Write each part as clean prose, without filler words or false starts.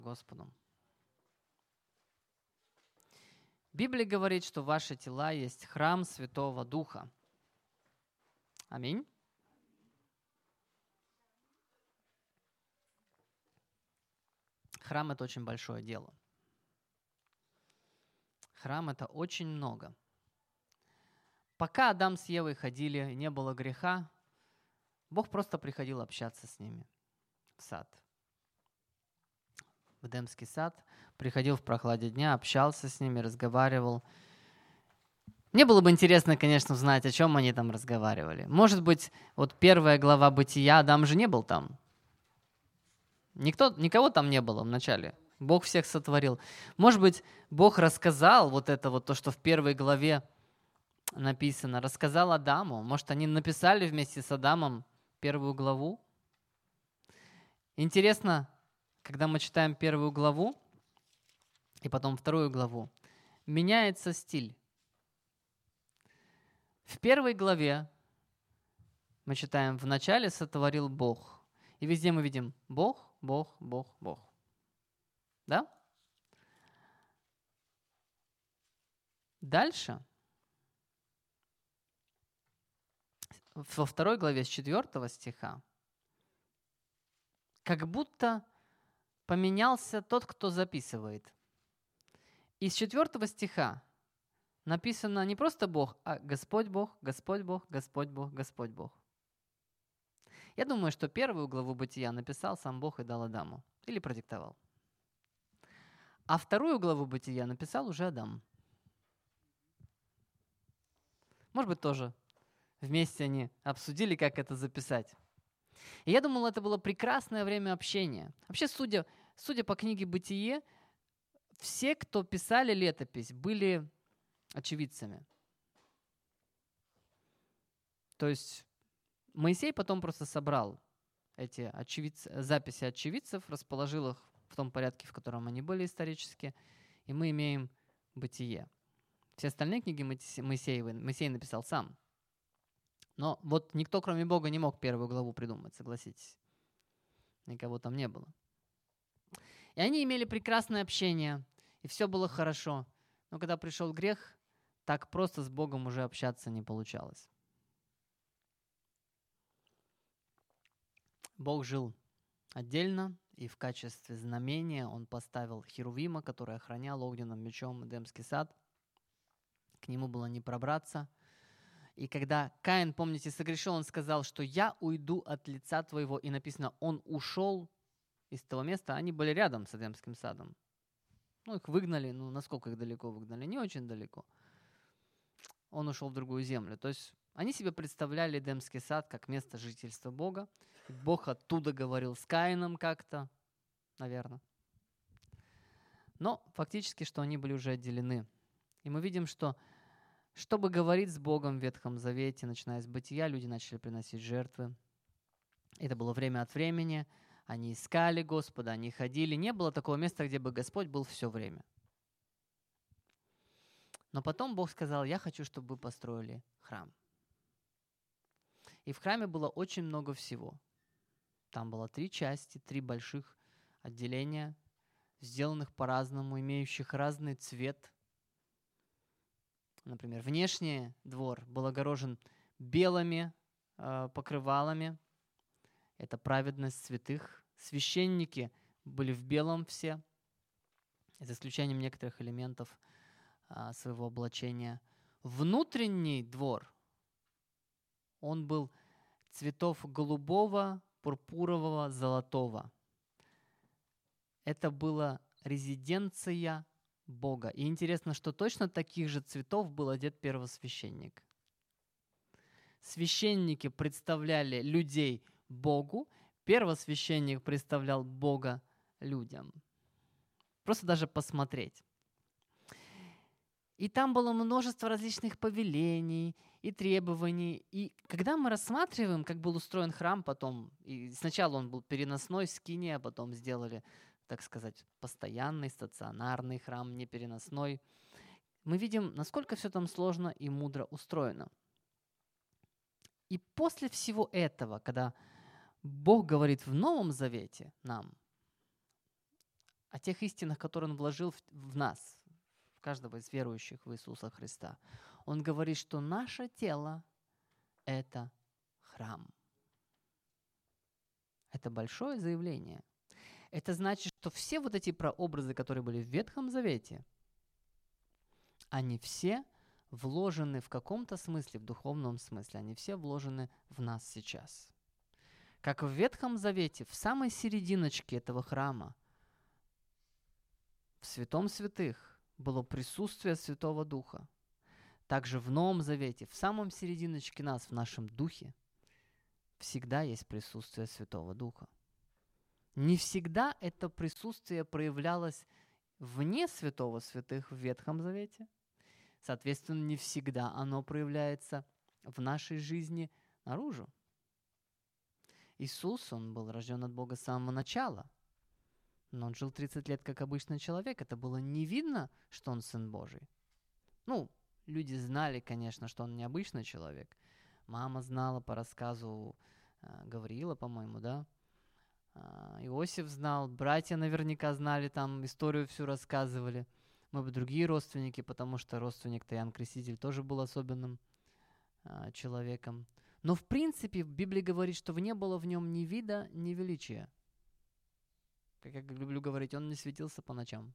Господу. Библия говорит, что ваши тела есть храм Святого Духа. Аминь. Храм – это очень большое дело. Храм – это очень много. Пока Адам с Евой ходили, не было греха, Бог просто приходил общаться с ними в сад. В Эдемский сад, приходил в прохладе дня, общался с ними, разговаривал. Мне было бы интересно, конечно, узнать, о чем они там разговаривали. Может быть, вот первая глава Бытия, Адам же не был там. Никого там не было вначале. Бог всех сотворил. Может быть, Бог рассказал вот это вот то, что в первой главе написано, рассказал Адаму. Может, они написали вместе с Адамом первую главу. Интересно, когда мы читаем первую главу и потом вторую главу, меняется стиль. В первой главе мы читаем «Вначале сотворил Бог». И везде мы видим Бог, Бог, Бог, Бог. Да? Дальше, во второй главе с 4 стиха, как будто поменялся тот, кто записывает. Из 4 стиха написано не просто Бог, а Господь Бог, Господь Бог, Господь Бог, Господь Бог. Я думаю, что первую главу Бытия написал сам Бог и дал Адаму. Или продиктовал. А вторую главу Бытия написал уже Адам. Может быть, тоже вместе они обсудили, как это записать. И я думал, это было прекрасное время общения. Вообще, судя по книге «Бытие», все, кто писали летопись, были очевидцами. То есть Моисей потом просто собрал эти записи очевидцев, расположил их в том порядке, в котором они были исторически, и мы имеем «Бытие». Все остальные книги Моисей написал сам. Но вот никто, кроме Бога, не мог первую главу придумать, согласитесь. Никого там не было. И они имели прекрасное общение, и все было хорошо. Но когда пришел грех, так просто с Богом уже общаться не получалось. Бог жил отдельно, и в качестве знамения Он поставил Херувима, который охранял огненным мечом Эдемский сад. К нему было не пробраться. И когда Каин, помните, согрешил, он сказал, что «я уйду от лица твоего». И написано, он ушел из того места, они были рядом с Эдемским садом. Их выгнали, насколько их далеко выгнали? Не очень далеко. Он ушел в другую землю. То есть они себе представляли Эдемский сад как место жительства Бога. Бог оттуда говорил с Каином как-то, наверное. Но фактически, что они были уже отделены. И мы видим, что чтобы говорить с Богом в Ветхом Завете, начиная с Бытия, люди начали приносить жертвы. Это было время от времени. Они искали Господа, они ходили. Не было такого места, где бы Господь был все время. Но потом Бог сказал, я хочу, чтобы вы построили храм. И в храме было очень много всего. Там было 3 части, 3 больших отделения, сделанных по-разному, имеющих разный цвет. Например, внешний двор был огорожен белыми покрывалами. Это праведность святых. Священники были в белом все, за исключением некоторых элементов своего облачения. Внутренний двор, он был цветов голубого, пурпурового, золотого. Это была резиденция Бога. И интересно, что точно таких же цветов был одет первосвященник. Священники представляли людей Богу, первосвященник представлял Бога людям. Просто даже посмотреть. И там было множество различных повелений и требований. И когда мы рассматриваем, как был устроен храм потом, и сначала он был переносной, скиния, а потом сделали, так сказать, постоянный, стационарный храм, не переносной, мы видим, насколько все там сложно и мудро устроено. И после всего этого, когда Бог говорит в Новом Завете нам, о тех истинах, которые Он вложил в нас, в каждого из верующих в Иисуса Христа. Он говорит, что наше тело — это храм. Это большое заявление. Это значит, что все вот эти прообразы, которые были в Ветхом Завете, они все вложены в каком-то смысле, в духовном смысле, они все вложены в нас сейчас. Как в Ветхом Завете, в самой серединочке этого храма, в Святом Святых, было присутствие Святого Духа. Также в Новом Завете, в самом серединочке нас, в нашем духе, всегда есть присутствие Святого Духа. Не всегда это присутствие проявлялось вне Святого Святых в Ветхом Завете. Соответственно, не всегда оно проявляется в нашей жизни наружу. Иисус, Он был рожден от Бога с самого начала, но Он жил 30 лет как обычный человек. Это было не видно, что Он Сын Божий. Люди знали, конечно, что Он необычный человек. Мама знала по рассказу Гавриила, по-моему, да? Иосиф знал, братья наверняка знали, там историю всю рассказывали. Может быть, другие родственники, потому что родственник-то Иоанн Креститель тоже был особенным человеком. Но в принципе Библия говорит, что не было в нем ни вида, ни величия. Как я люблю говорить, он не светился по ночам.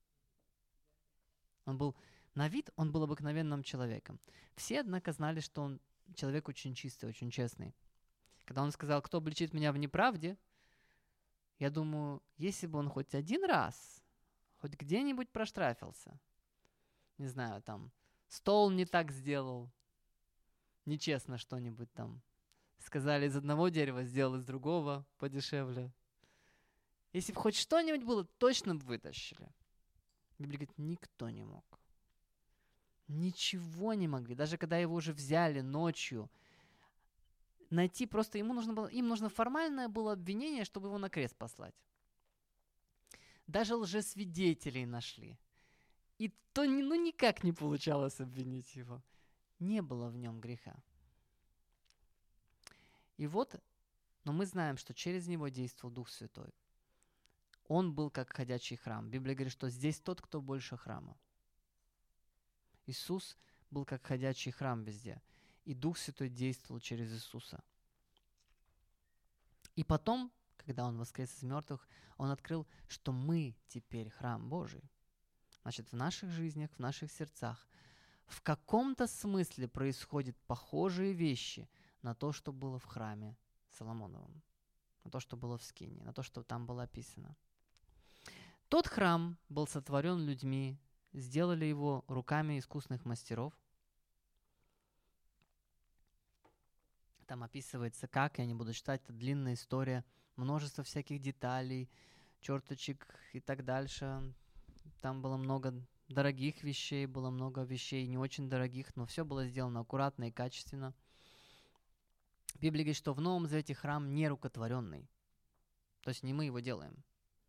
Он был на вид, он был обыкновенным человеком. Все, однако, знали, что он человек очень чистый, очень честный. Когда он сказал, кто обличит меня в неправде, я думаю, если бы он хоть один раз, хоть где-нибудь проштрафился, не знаю, там, стол не так сделал, нечестно что-нибудь там, сказали из одного дерева, сделал из другого подешевле. Если бы хоть что-нибудь было, точно бы вытащили. Библия говорит, никто не мог. Ничего не могли. Даже когда его уже взяли ночью, найти просто им нужно формальное было обвинение, чтобы его на крест послать. Даже лжесвидетелей нашли. И то никак не получалось обвинить его. Не было в нем греха. И вот, но мы знаем, что через него действовал Дух Святой. Он был как ходячий храм. Библия говорит, что здесь тот, кто больше храма. Иисус был как ходячий храм везде. И Дух Святой действовал через Иисуса. И потом, когда Он воскрес из мертвых, Он открыл, что мы теперь храм Божий. Значит, в наших жизнях, в наших сердцах в каком-то смысле происходят похожие вещи на то, что было в храме Соломоновом, на то, что было в Скинии, на то, что там было описано. Тот храм был сотворен людьми, сделали его руками искусных мастеров. Там описывается, как, я не буду читать, это длинная история, множество всяких деталей, черточек и так дальше. Там было много дорогих вещей, было много вещей не очень дорогих, но все было сделано аккуратно и качественно. Библия говорит, что в Новом Завете храм не рукотворенный. То есть не мы его делаем.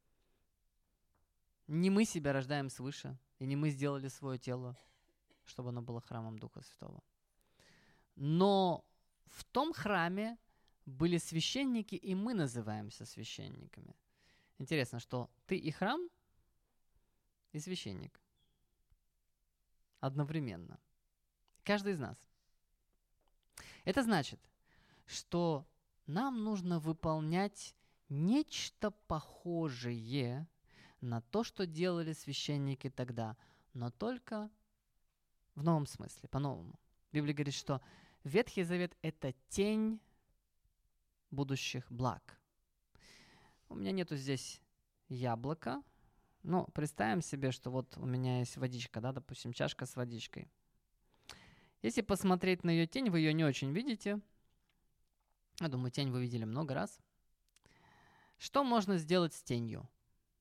Не мы себя рождаем свыше, и не мы сделали свое тело, чтобы оно было храмом Духа Святого. Но в том храме были священники, и мы называемся священниками. Интересно, что ты и храм, и священник. Одновременно. Каждый из нас. Это значит, что нам нужно выполнять нечто похожее на то, что делали священники тогда, но только в новом смысле, по-новому. Библия говорит, что Ветхий Завет — это тень будущих благ. У меня нету здесь яблока, но представим себе, что вот у меня есть водичка, да, допустим, чашка с водичкой. Если посмотреть на ее тень, вы ее не очень видите. Я думаю, тень вы видели много раз. Что можно сделать с тенью?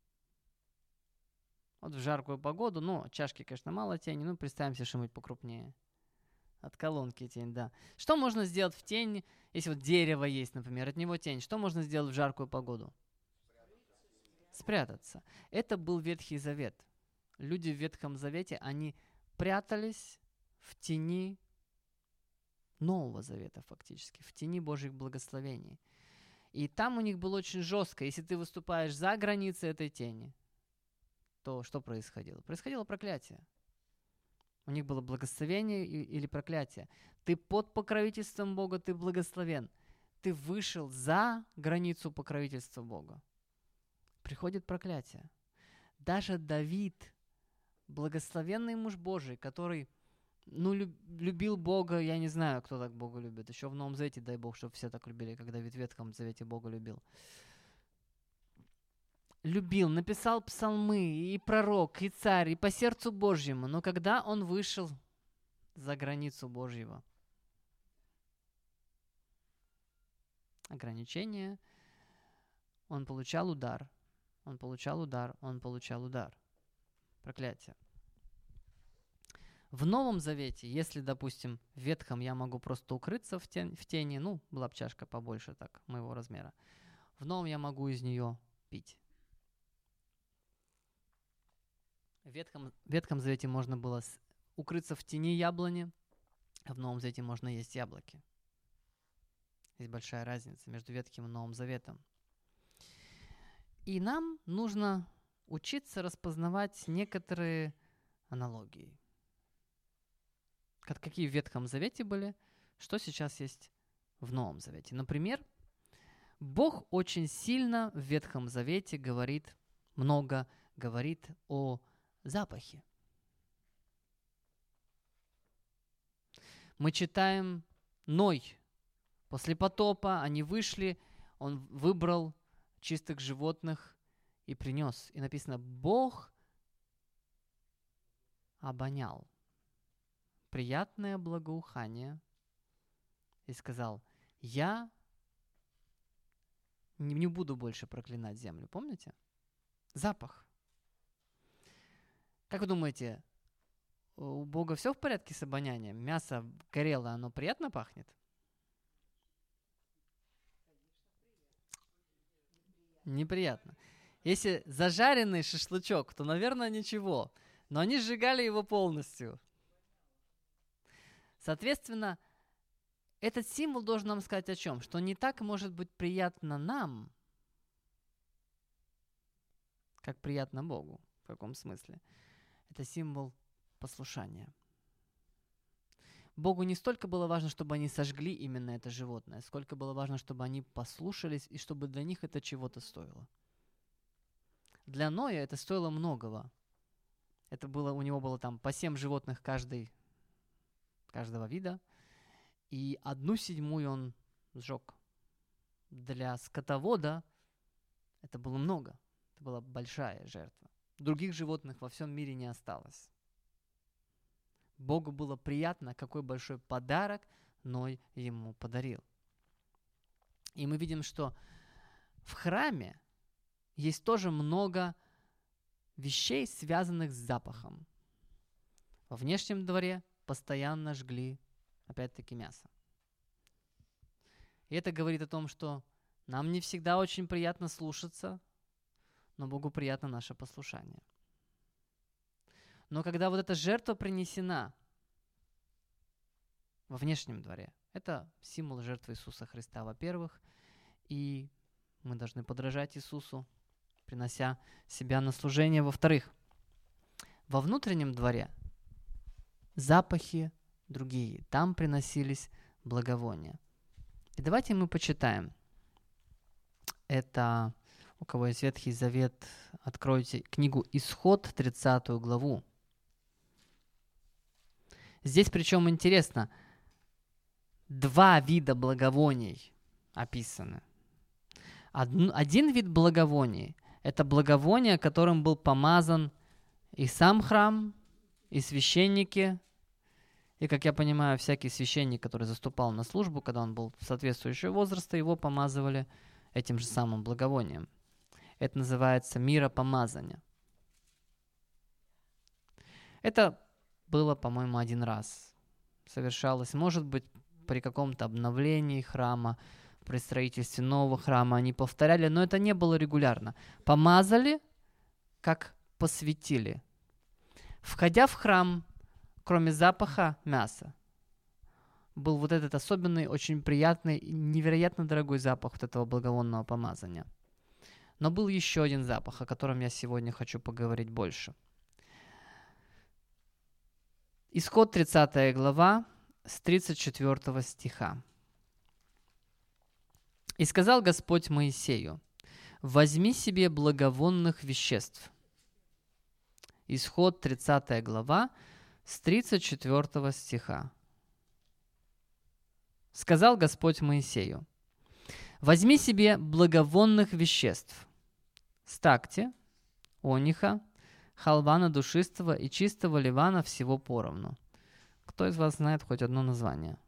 Вот в жаркую погоду, чашки, конечно, мало тени, представим себе что-нибудь покрупнее. От колонки тень, да. Что можно сделать в тени, если вот дерево есть, например, от него тень? Что можно сделать в жаркую погоду? Спрятаться. Это был Ветхий Завет. Люди в Ветхом Завете, они прятались в тени Нового Завета фактически, в тени Божьих благословений. И там у них было очень жестко. Если ты выступаешь за границы этой тени, что происходило? Происходило проклятие. У них было благословение или проклятие. Ты под покровительством Бога, ты благословен. Ты вышел за границу покровительства Бога. Приходит проклятие. Даже Давид, благословенный муж Божий, который любил Бога, я не знаю, кто так Бога любит. Еще в Новом Завете, дай Бог, чтобы все так любили, как Давид в Ветхом Завете Бога любил. Любил, написал псалмы, и пророк, и царь, и по сердцу Божьему. Но когда он вышел за границу Божьего ограничения, он получал удар. Он получал удар, он получал удар. Проклятие. В Новом Завете, если, допустим, в Ветхом я могу просто укрыться в тени, была бы чашка побольше так, моего размера. В Новом я могу из нее пить. В Ветхом Завете можно было укрыться в тени яблони, а в Новом Завете можно есть яблоки. Есть большая разница между Ветхим и Новым Заветом. И нам нужно учиться распознавать некоторые аналогии. Какие в Ветхом Завете были, что сейчас есть в Новом Завете. Например, Бог очень сильно в Ветхом Завете много говорит о запахе. Мы читаем Ной. После потопа они вышли, он выбрал чистых животных и принес. И написано, Бог обонял приятное благоухание и сказал, я не буду больше проклинать землю. Помните? Запах. Как вы думаете, у Бога все в порядке с обонянием? Мясо горело, оно приятно пахнет? Неприятно. Если зажаренный шашлычок, то, наверное, ничего. Но они сжигали его полностью. Соответственно, этот символ должен нам сказать о чем? Что не так может быть приятно нам, как приятно Богу. В каком смысле? Это символ послушания. Богу не столько было важно, чтобы они сожгли именно это животное, сколько было важно, чтобы они послушались и чтобы для них это чего-то стоило. Для Ноя это стоило многого. У него было там по 7 животных каждого вида, и 1/7 он сжег. Для скотовода это было много, это была большая жертва. Других животных во всем мире не осталось. Богу было приятно, какой большой подарок Ной ему подарил. И мы видим, что в храме есть тоже много вещей, связанных с запахом. Во внешнем дворе постоянно жгли, опять-таки, мясо. И это говорит о том, что нам не всегда очень приятно слушаться, но Богу приятно наше послушание. Но когда вот эта жертва принесена во внешнем дворе, это символ жертвы Иисуса Христа, во-первых, и мы должны подражать Иисусу, принося себя на служение, во-вторых. Во внутреннем дворе запахи другие, там приносились благовония. И давайте мы почитаем. Это, у кого есть Ветхий Завет, откройте книгу «Исход», 30 главу. Здесь, причем интересно, 2 вида благовоний описаны. Один вид благовоний – это благовоние, которым был помазан и сам храм, и священники, и, как я понимаю, всякий священник, который заступал на службу, когда он был соответствующего возраста, его помазывали этим же самым благовонием. Это называется миропомазание. Это было, по-моему, 1 раз. Совершалось, может быть, при каком-то обновлении храма, при строительстве нового храма они повторяли, но это не было регулярно. Помазали, как посвятили. Входя в храм, кроме запаха мяса, был вот этот особенный, очень приятный, невероятно дорогой запах вот этого благовонного помазания. Но был еще один запах, о котором я сегодня хочу поговорить больше. Исход 30 глава с 34 стиха. «И сказал Господь Моисею: возьми себе благовонных веществ». Исход 30 глава с 34 стиха. «Сказал Господь Моисею: возьми себе благовонных веществ, стакти, ониха, халвана душистого и чистого ливана всего поровну». Кто из вас знает хоть одно название?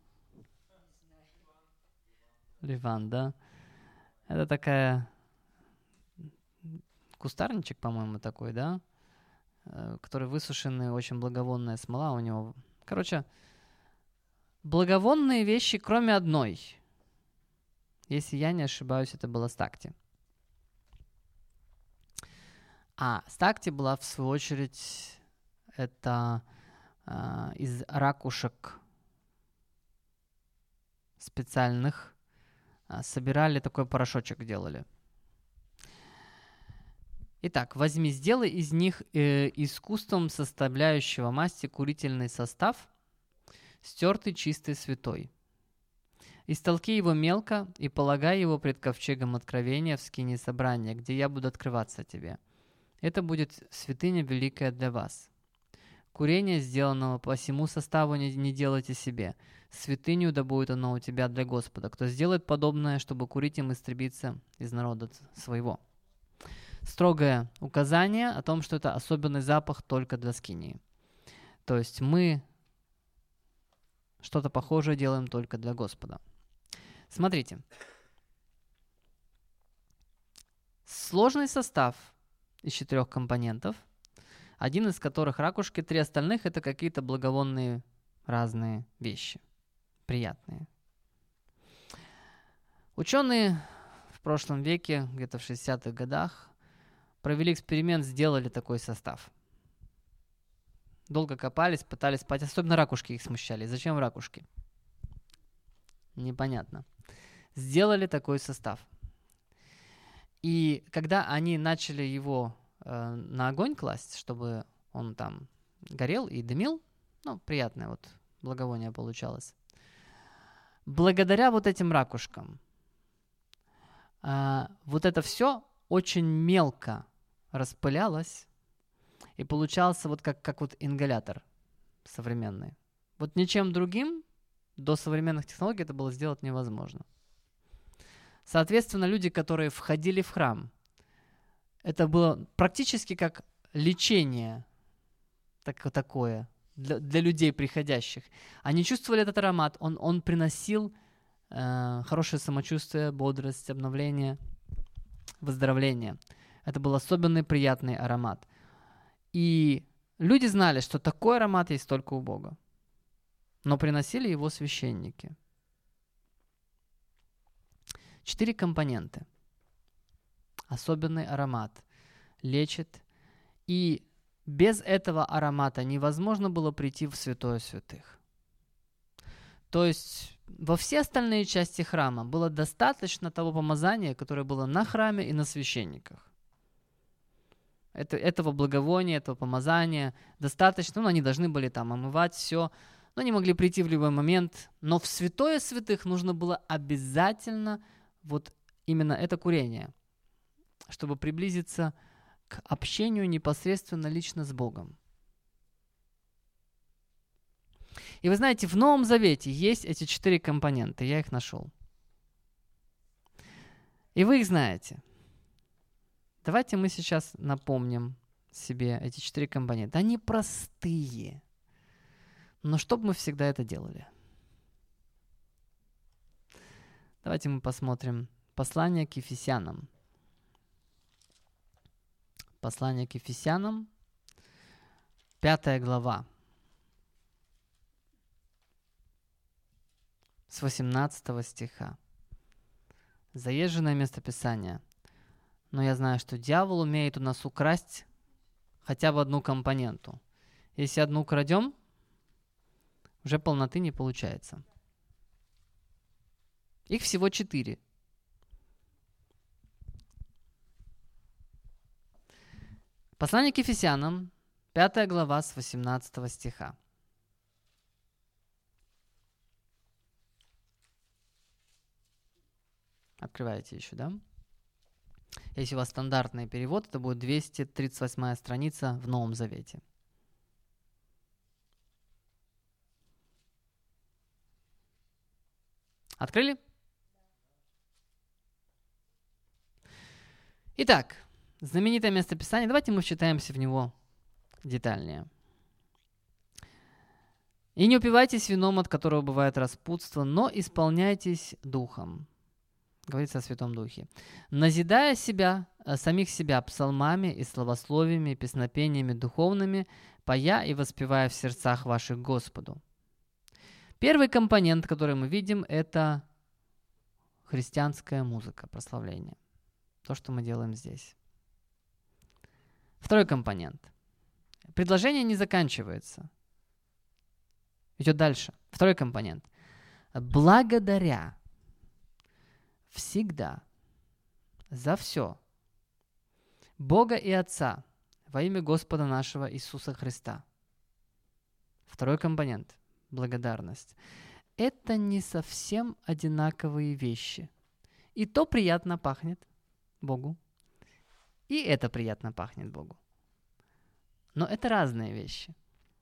Ливан, да? Это такая... кустарничек, по-моему, такой, да? Который высушенный, очень благовонная смола у него. Короче, благовонные вещи, кроме одной. Если я не ошибаюсь, это было стакти. А стакти была, в свою очередь, это из ракушек специальных. Собирали, такой порошочек делали. Итак, возьми, сделай из них искусством составляющего масти курительный состав, стертый, чистый, святой. Истолки его мелко и полагай его пред ковчегом откровения в скинии собрания, где я буду открываться тебе. Это будет святыня великая для вас. Курение, сделанного по всему составу, не делайте себе. Святыню да будет оно у тебя для Господа. Кто сделает подобное, чтобы курить им истребиться из народа своего. Строгое указание о том, что это особенный запах только для скинии. То есть мы что-то похожее делаем только для Господа. Смотрите. Сложный состав из 4 компонентов, один из которых ракушки, 3 остальных это какие-то благовонные разные вещи, приятные. Ученые в прошлом веке, где-то в 60-х годах, провели эксперимент, сделали такой состав. Долго копались, пытались спать, особенно ракушки их смущали. Зачем ракушки? Непонятно. Сделали такой состав. И когда они начали его на огонь класть, чтобы он там горел и дымил, приятное вот благовоние получалось. Благодаря вот этим ракушкам вот это все очень мелко распылялось и получался вот как вот ингалятор современный. Вот ничем другим до современных технологий это было сделать невозможно. Соответственно, люди, которые входили в храм, это было практически как лечение такое для людей приходящих. Они чувствовали этот аромат, он приносил хорошее самочувствие, бодрость, обновление, выздоровление. Это был особенный приятный аромат. И люди знали, что такой аромат есть только у Бога. Но приносили его священники. 4 компоненты. Особенный аромат. Лечит. И без этого аромата невозможно было прийти в святое святых. То есть во все остальные части храма было достаточно того помазания, которое было на храме и на священниках. Этого благовония, этого помазания достаточно. Они должны были там омывать все. Но они могли прийти в любой момент. Но в святое святых нужно было обязательно вот именно это курение, чтобы приблизиться к общению непосредственно лично с Богом. И вы знаете, в Новом Завете есть эти 4 компонента. Я их нашел. И вы их знаете. Давайте мы сейчас напомним себе эти 4 компонента. Они простые. Но чтобы мы всегда это делали. Давайте мы посмотрим послание к Ефесянам. Послание к Ефесянам, 5 глава, с 18 стиха. Заезженное местописание. Но я знаю, что дьявол умеет у нас украсть хотя бы одну компоненту. Если одну крадем, уже полноты не получается. Их всего 4. Послание к Ефесянам, 5 глава с 18 стиха. Открываете еще, да? Если у вас стандартный перевод, это будет 238 страница в Новом Завете. Открыли? Итак, знаменитое местописание. Давайте мы вчитаемся в него детальнее. «И не упивайтесь вином, от которого бывает распутство, но исполняйтесь духом». Говорится о Святом Духе. «Назидая самих себя псалмами и славословиями, песнопениями духовными, поя и воспевая в сердцах ваших Господу». Первый компонент, который мы видим, это христианская музыка, прославление. То, что мы делаем здесь. Второй компонент. Предложение не заканчивается. Идет дальше. Второй компонент. Благодаря всегда за все Бога и Отца во имя Господа нашего Иисуса Христа. Второй компонент. Благодарность. Это не совсем одинаковые вещи. И то приятно пахнет Богу, и это приятно пахнет Богу. Но это разные вещи.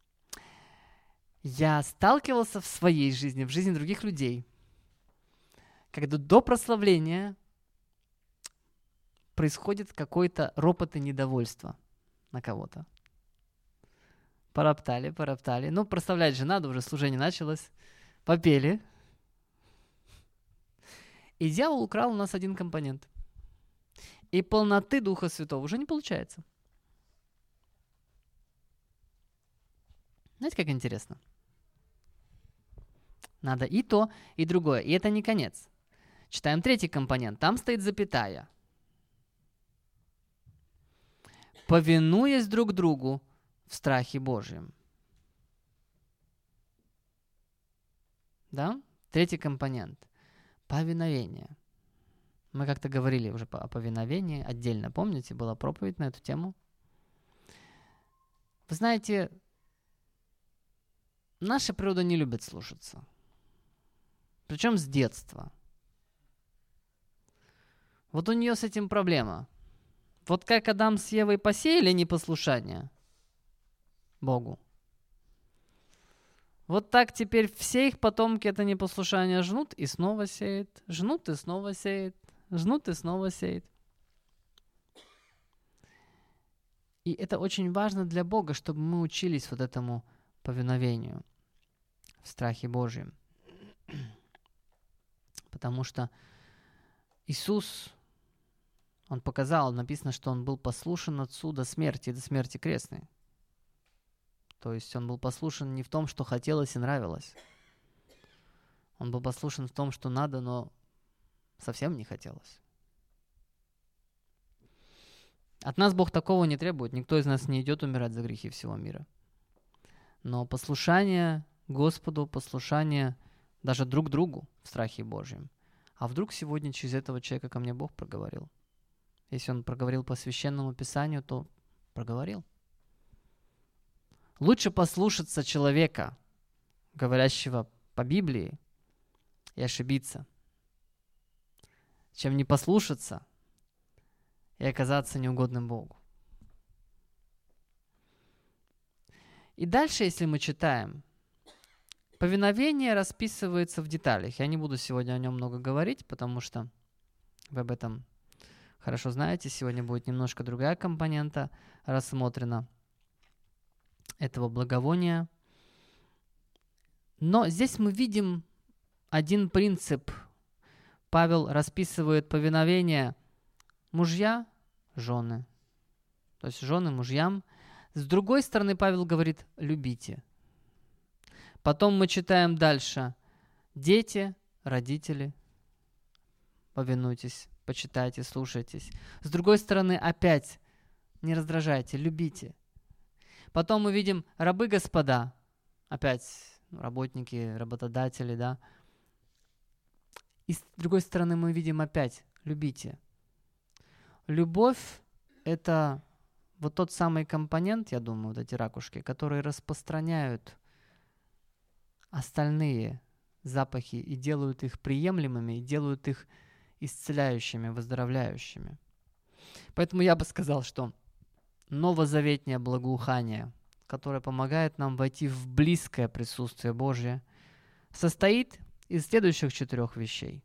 Я сталкивался в своей жизни, в жизни других людей, когда до прославления происходит какой-то ропот и недовольство на кого-то. Пороптали. Ну, прославлять же надо, уже служение началось. Попели. И дьявол украл у нас один компонент. И полноты Духа Святого уже не получается. Знаете, как интересно? Надо и то, и другое. И это не конец. Читаем третий компонент. Там стоит запятая. «Повинуясь друг другу в страхе Божьем». Да? Третий компонент. Повиновение. Мы как-то говорили уже о повиновении отдельно. Помните, была проповедь на эту тему? Вы знаете, наша природа не любит слушаться. Причем с детства. Вот у нее с этим проблема. Вот как Адам с Евой посеяли непослушание Богу. Вот так теперь все их потомки это непослушание жнут и снова сеют, жнут и снова сеют, жнут и снова сеют. И это очень важно для Бога, чтобы мы учились вот этому повиновению в страхе Божьем. Потому что Иисус, Он показал, написано, что Он был послушен Отцу до смерти крестной. То есть Он был послушен не в том, что хотелось и нравилось. Он был послушен в том, что надо, но совсем не хотелось. От нас Бог такого не требует. Никто из нас не идет умирать за грехи всего мира. Но послушание Господу, послушание даже друг другу в страхе Божьем. А вдруг сегодня через этого человека ко мне Бог проговорил? Если Он проговорил по Священному Писанию, то проговорил. Лучше послушаться человека, говорящего по Библии, и ошибиться, чем не послушаться и оказаться неугодным Богу. И дальше, если мы читаем, повиновение расписывается в деталях. Я не буду сегодня о нем много говорить, потому что вы об этом хорошо знаете. Сегодня будет немножко другая компонента рассмотрена этого благовония. Но здесь мы видим один принцип. Павел расписывает повиновение мужья, жены. То есть жены мужьям. С другой стороны, Павел говорит, любите. Потом мы читаем дальше. Дети, родители, повинуйтесь, почитайте, слушайтесь. С другой стороны, опять, не раздражайте, любите. Потом мы видим рабы господа, опять работники, работодатели, да. И с другой стороны мы видим опять любите. Любовь – это вот тот самый компонент, я думаю, вот эти ракушки, которые распространяют остальные запахи и делают их приемлемыми, и делают их исцеляющими, выздоровляющими. Поэтому я бы сказал, что новозаветнее благоухание, которое помогает нам войти в близкое присутствие Божье, состоит из следующих 4 вещей.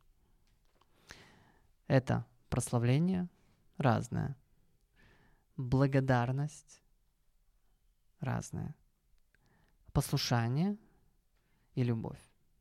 Это прославление разное, благодарность разная, послушание и любовь.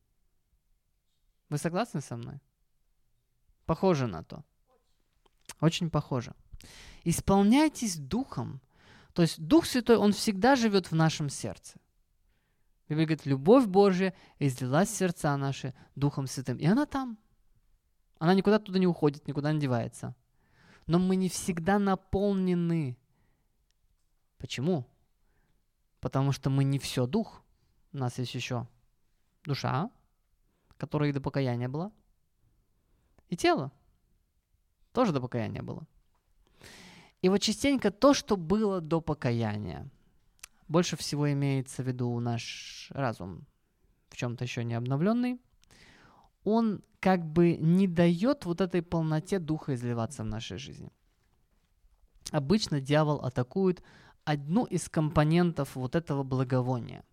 Вы согласны со мной? Похоже на то. Очень похоже. Исполняйтесь Духом. То есть Дух Святой, Он всегда живет в нашем сердце. Библия говорит, любовь Божья излилась в сердца наши Духом Святым. И она там. Она никуда туда не уходит, никуда не девается. Но мы не всегда наполнены. Почему? Потому что мы не все Дух. У нас есть еще душа, которая и до покаяния была. И тело тоже до покаяния было. И вот частенько то, что было до покаяния, больше всего имеется в виду наш разум, в чем-то еще не обновленный, он как бы не дает вот этой полноте Духа изливаться в нашей жизни. Обычно дьявол атакует одну из компонентов вот этого благовония.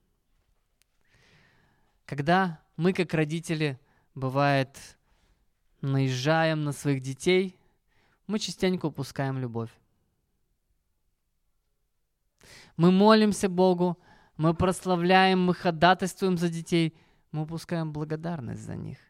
Когда мы, как родители, бывает, наезжаем на своих детей, мы частенько упускаем любовь. Мы молимся Богу, мы прославляем, мы ходатайствуем за детей, мы упускаем благодарность за них.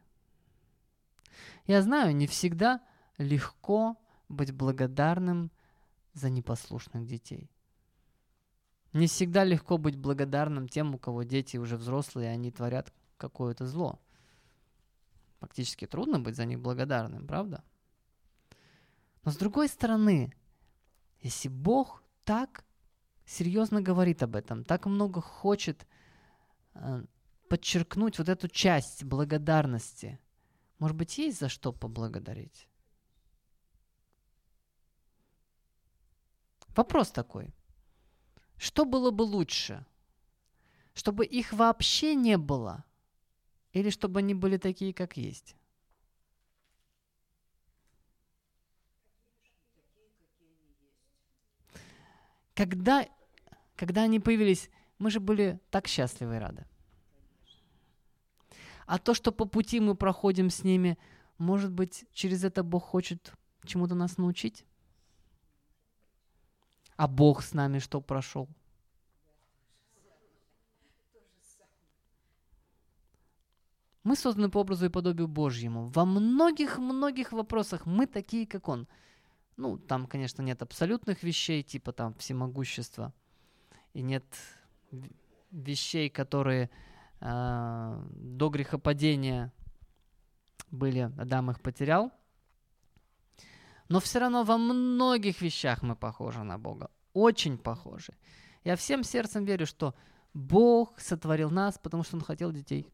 Я знаю, не всегда легко быть благодарным за непослушных детей. Не всегда легко быть благодарным тем, у кого дети уже взрослые, и они творят какое-то зло. Фактически трудно быть за них благодарным, правда? Но с другой стороны, если Бог так серьезно говорит об этом, так много хочет подчеркнуть вот эту часть благодарности, может быть, есть за что поблагодарить? Вопрос такой. Что было бы лучше? Чтобы их вообще не было? Или чтобы они были такие, как есть? Когда они появились, мы же были так счастливы и рады. А то, что по пути мы проходим с ними, может быть, через это Бог хочет чему-то нас научить? А Бог с нами что прошел? Мы созданы по образу и подобию Божьему. Во многих-многих вопросах мы такие, как Он. Ну, там, конечно, нет абсолютных вещей, типа там всемогущества. И нет вещей, которые до грехопадения были, Адам их потерял. Но все равно во многих вещах мы похожи на Бога. Очень похожи. Я всем сердцем верю, что Бог сотворил нас, потому что Он хотел детей.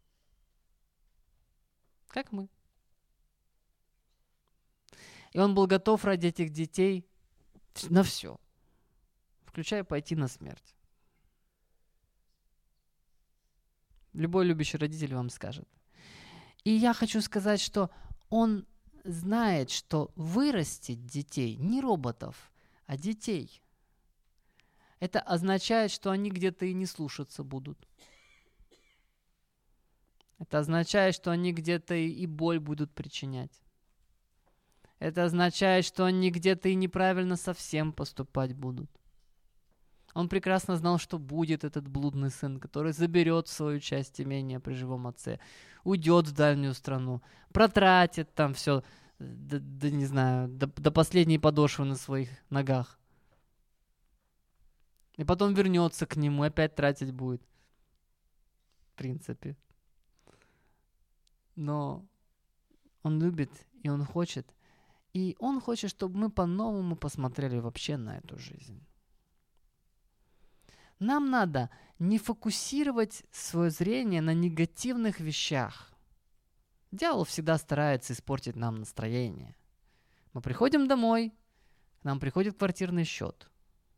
Как мы. И Он был готов ради этих детей на все, включая пойти на смерть. Любой любящий родитель вам скажет. И я хочу сказать, что Он знает, что вырастить детей, не роботов, а детей, это означает, что они где-то и не слушаться будут. Это означает, что они где-то и боль будут причинять. Это означает, что они где-то и неправильно совсем поступать будут. Он прекрасно знал, что будет этот блудный сын, который заберет свою часть имения при живом отце, уйдет в дальнюю страну, протратит там все, не знаю, до последней подошвы на своих ногах. И потом вернется к нему, опять тратить будет. В принципе. Но Он любит, и Он хочет. И Он хочет, чтобы мы по-новому посмотрели вообще на эту жизнь. Нам надо не фокусировать свое зрение на негативных вещах. Дьявол всегда старается испортить нам настроение. Мы приходим домой, К нам приходит квартирный счет.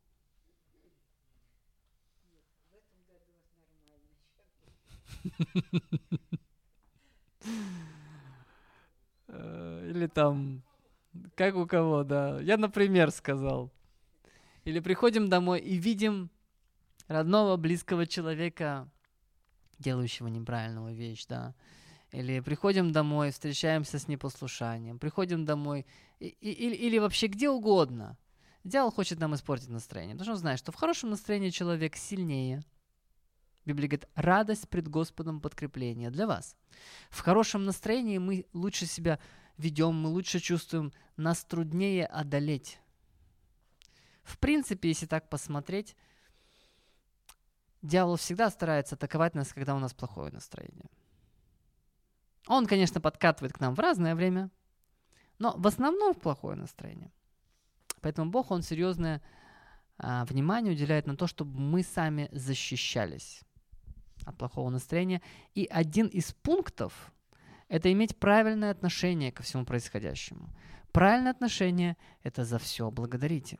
Или там, как у кого, да. Я, например, сказал. Или приходим домой и видим родного, близкого человека, делающего неправильную вещь, да. Или приходим домой, встречаемся с непослушанием. Приходим домой, или вообще где угодно. Дьявол хочет нам испортить настроение, потому что он знает, что в хорошем настроении человек сильнее. Библия говорит, радость пред Господом подкрепление для вас. В хорошем настроении мы лучше себя ведем, мы лучше чувствуем, нас труднее одолеть. В принципе, если так посмотреть, дьявол всегда старается атаковать нас, когда у нас плохое настроение. Он, конечно, подкатывает к нам в разное время, но в основном в плохое настроение. Поэтому Бог, Он серьезное внимание уделяет на то, чтобы мы сами защищались от плохого настроения. И один из пунктов – это иметь правильное отношение ко всему происходящему. Правильное отношение – это за все благодарите.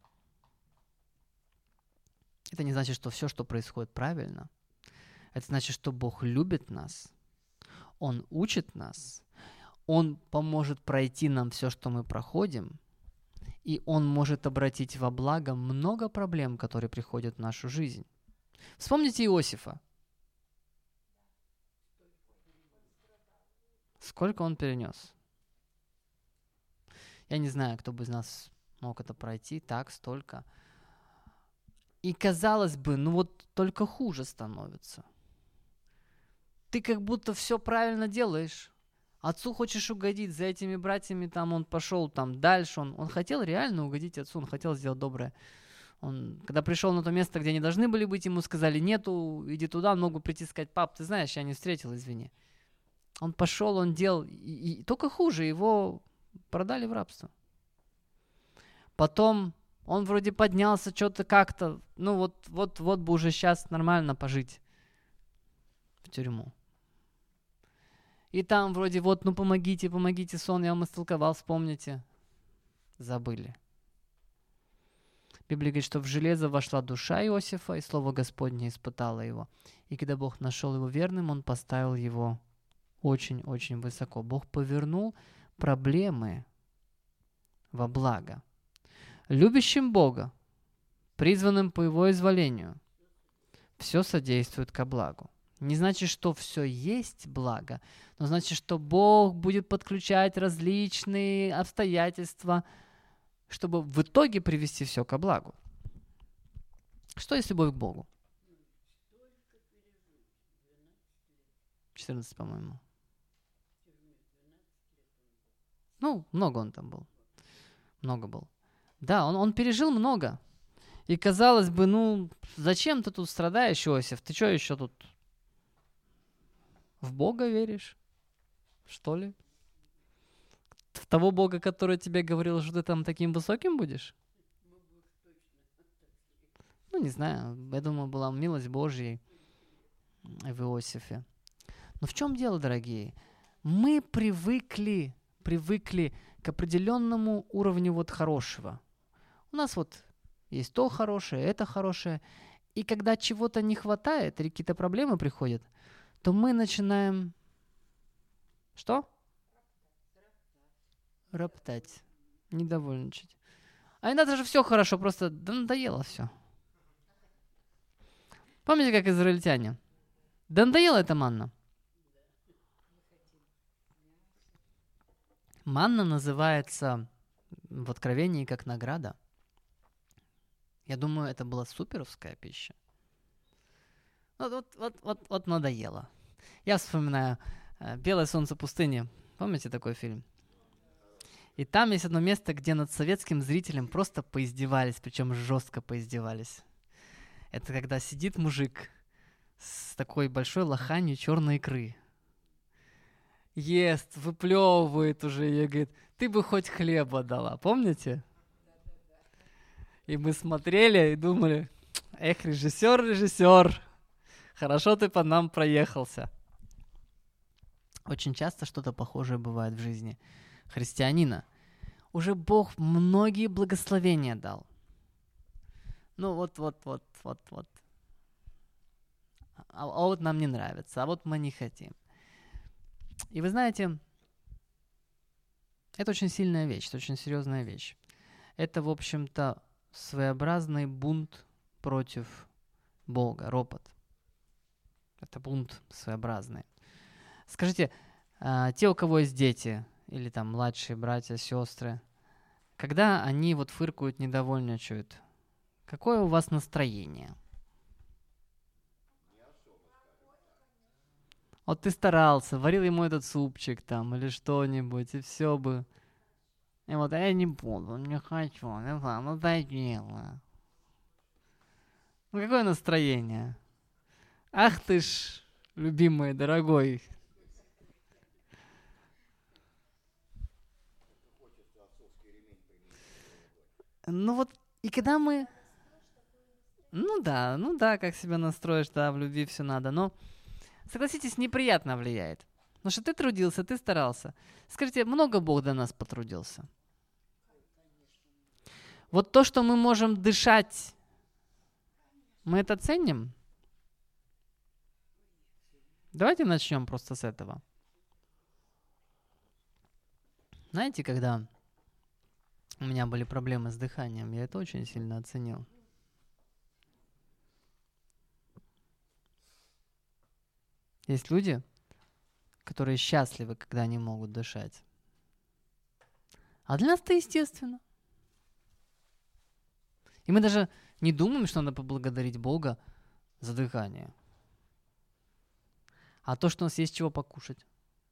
Это не значит, что все, что происходит, правильно. Это значит, что Бог любит нас, Он учит нас, Он поможет пройти нам все, что мы проходим, и Он может обратить во благо много проблем, которые приходят в нашу жизнь. Вспомните Иосифа. Сколько он перенес? Я не знаю, кто бы из нас мог это пройти, так, столько. И казалось бы, ну вот только хуже становится. Ты как будто все правильно делаешь. Отцу хочешь угодить, за этими братьями там он пошел там дальше. Он хотел реально угодить отцу, он хотел сделать доброе. Он, когда пришел на то место, где они должны были быть, ему сказали, нету, иди туда, он мог бы прийти и сказать, пап, ты знаешь, я не встретил, извини. Он пошел, он делал, и только хуже, его продали в рабство. Потом он вроде поднялся, что-то как-то, ну вот бы уже сейчас нормально пожить в тюрьму. И там вроде вот, ну помогите, сон я вам истолковал, вспомните. Забыли. Библия говорит, что в железо вошла душа Иосифа, и слово Господне испытало его. И когда Бог нашел его верным, он поставил его очень-очень высоко. Бог повернул проблемы во благо. Любящим Бога, призванным по Его изволению, все содействует ко благу. Не значит, что все есть благо, но значит, что Бог будет подключать различные обстоятельства, чтобы в итоге привести все ко благу. Что есть любовь к Богу? 14, по-моему. Ну, много он там был. Много был. Да, он пережил много. И казалось бы, ну, зачем ты тут страдаешь, Иосиф? Ты что еще тут? В Бога веришь? Что ли? В того Бога, который тебе говорил, что ты там таким высоким будешь? Ну, не знаю. Я думаю, была милость Божья в Иосифе. Но в чем дело, дорогие? Мы привыкли к определенному уровню вот хорошего. У нас вот есть то хорошее, это хорошее. И когда чего-то не хватает, или какие-то проблемы приходят, то мы начинаем... Что? Роптать. Недовольничать. А иногда же все хорошо, просто надоело все. Помните, как израильтяне? Да надоела эта манна. Манна называется в Откровении как награда. Я думаю, это была суперовская пища. Вот надоело. Я вспоминаю «Белое солнце пустыни». Помните такой фильм? И там есть одно место, где над советским зрителем просто поиздевались, причем жестко поиздевались. Это когда сидит мужик с такой большой лоханью черной икры. Ест, выплевывает уже ее, говорит, ты бы хоть хлеба дала, помните? И мы смотрели и думали, эх, режиссер, хорошо ты по нам проехался. Очень часто что-то похожее бывает в жизни христианина. уже Бог многие благословения дал. Ну вот. А вот нам не нравится, а вот мы не хотим. И вы знаете, это очень сильная вещь, это очень серьезная вещь. Это, в общем-то, своеобразный бунт против Бога, ропот. Это бунт своеобразный. Скажите, те, у кого есть дети, или там младшие братья, сестры, когда они вот фыркают, недовольничают, какое у вас настроение? Вот ты старался, варил ему этот супчик там или что-нибудь, и все бы. И вот, я не буду, не хочу, не знаю, надоело. Ну какое настроение? Ах ты ж, любимый, дорогой. Ну вот, и когда мы... Ну да, как себя настроишь, да, в любви все надо, но, согласитесь, неприятно влияет. Потому что ты трудился, ты старался. Скажите, много Бог до нас потрудился? Вот то, что мы можем дышать, мы это ценим? Давайте начнем просто с этого. Знаете, когда у меня были проблемы с дыханием, я это очень сильно оценил. Есть люди, которые счастливы, когда они могут дышать. А для нас это естественно. И мы даже не думаем, что надо поблагодарить Бога за дыхание. А то, что у нас есть чего покушать.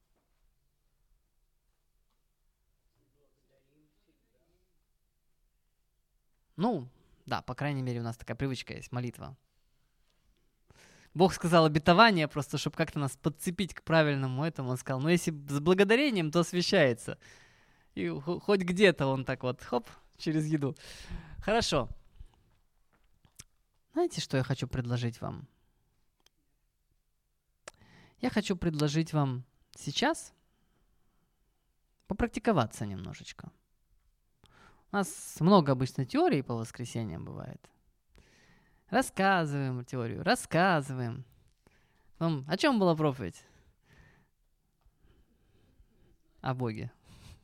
Ну, да, по крайней мере, у нас такая привычка есть, молитва. Бог сказал обетование, просто чтобы как-то нас подцепить к правильному этому. Он сказал, ну если с благодарением, то освящается. И хоть где-то он так вот, хоп, через еду. Хорошо. Знаете, что я хочу предложить вам? Я хочу предложить вам сейчас попрактиковаться немножечко. У нас много обычно теорий по воскресеньям бывает. Рассказываем теорию, рассказываем. Потом, о чем была проповедь? О Боге.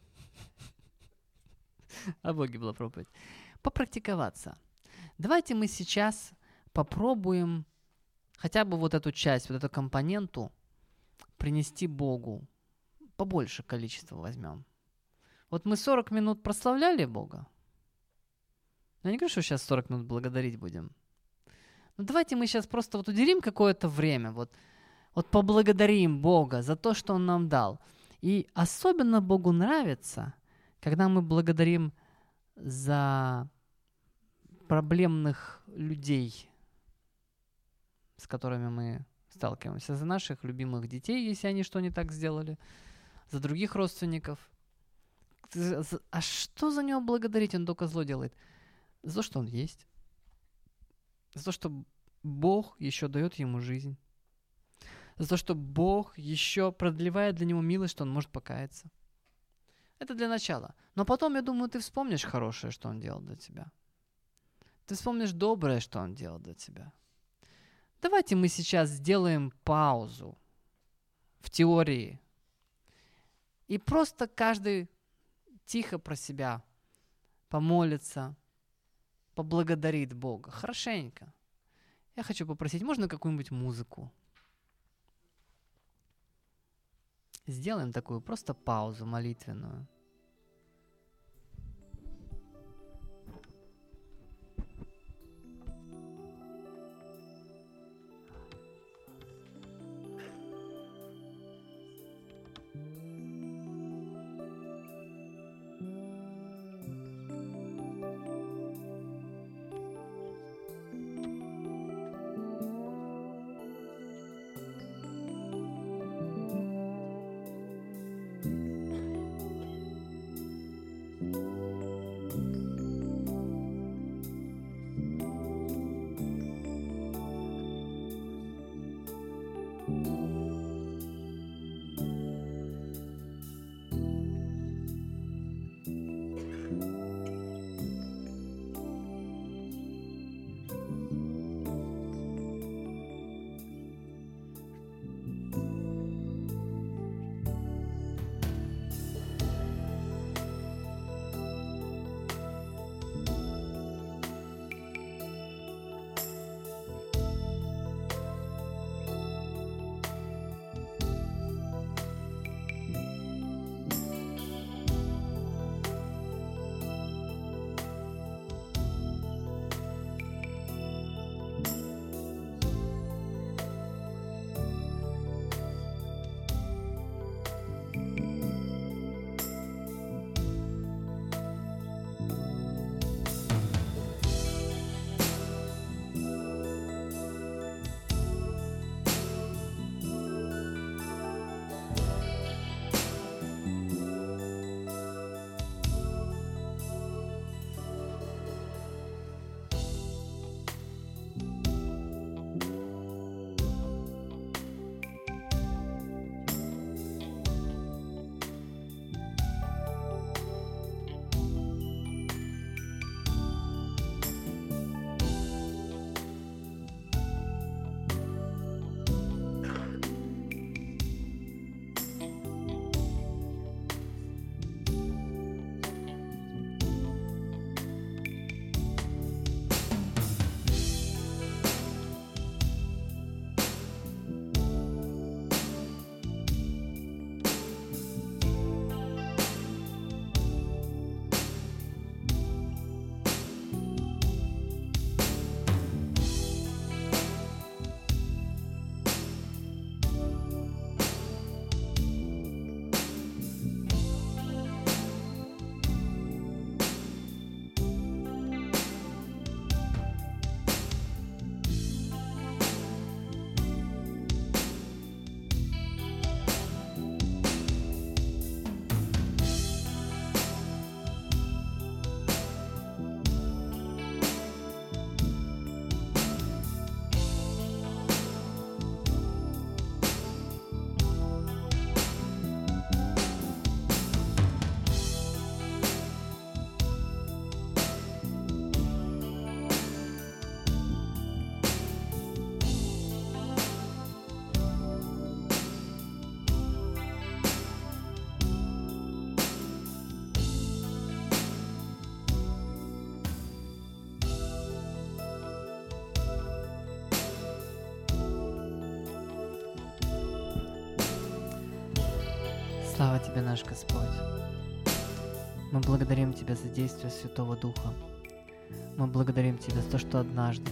О Боге была проповедь. Попрактиковаться. Давайте мы сейчас попробуем хотя бы вот эту часть, вот эту компоненту принести Богу. Побольше количества возьмем. Вот мы 40 минут прославляли Бога. Я не говорю, что сейчас 40 минут благодарить будем. Но давайте мы сейчас просто вот уделим какое-то время, вот поблагодарим Бога за то, что Он нам дал. И особенно Богу нравится, когда мы благодарим за проблемных людей, с которыми мы сталкиваемся, за наших любимых детей, если они что не так сделали, за других родственников. А что за него благодарить? Он только зло делает. За то, что он есть. За то, что Бог еще дает ему жизнь. За то, что Бог еще продлевает для него милость, что он может покаяться. Это для начала. Но потом, я думаю, ты вспомнишь хорошее, что он делал для тебя. Ты вспомнишь доброе, что он делал для тебя. Давайте мы сейчас сделаем паузу в теории. И просто каждый тихо про себя помолится, поблагодарит Бога. Хорошенько. Я хочу попросить, можно какую-нибудь музыку? Сделаем такую просто паузу молитвенную. Слава Тебе, наш Господь. Мы благодарим Тебя за действие Святого Духа. Мы благодарим Тебя за то, что однажды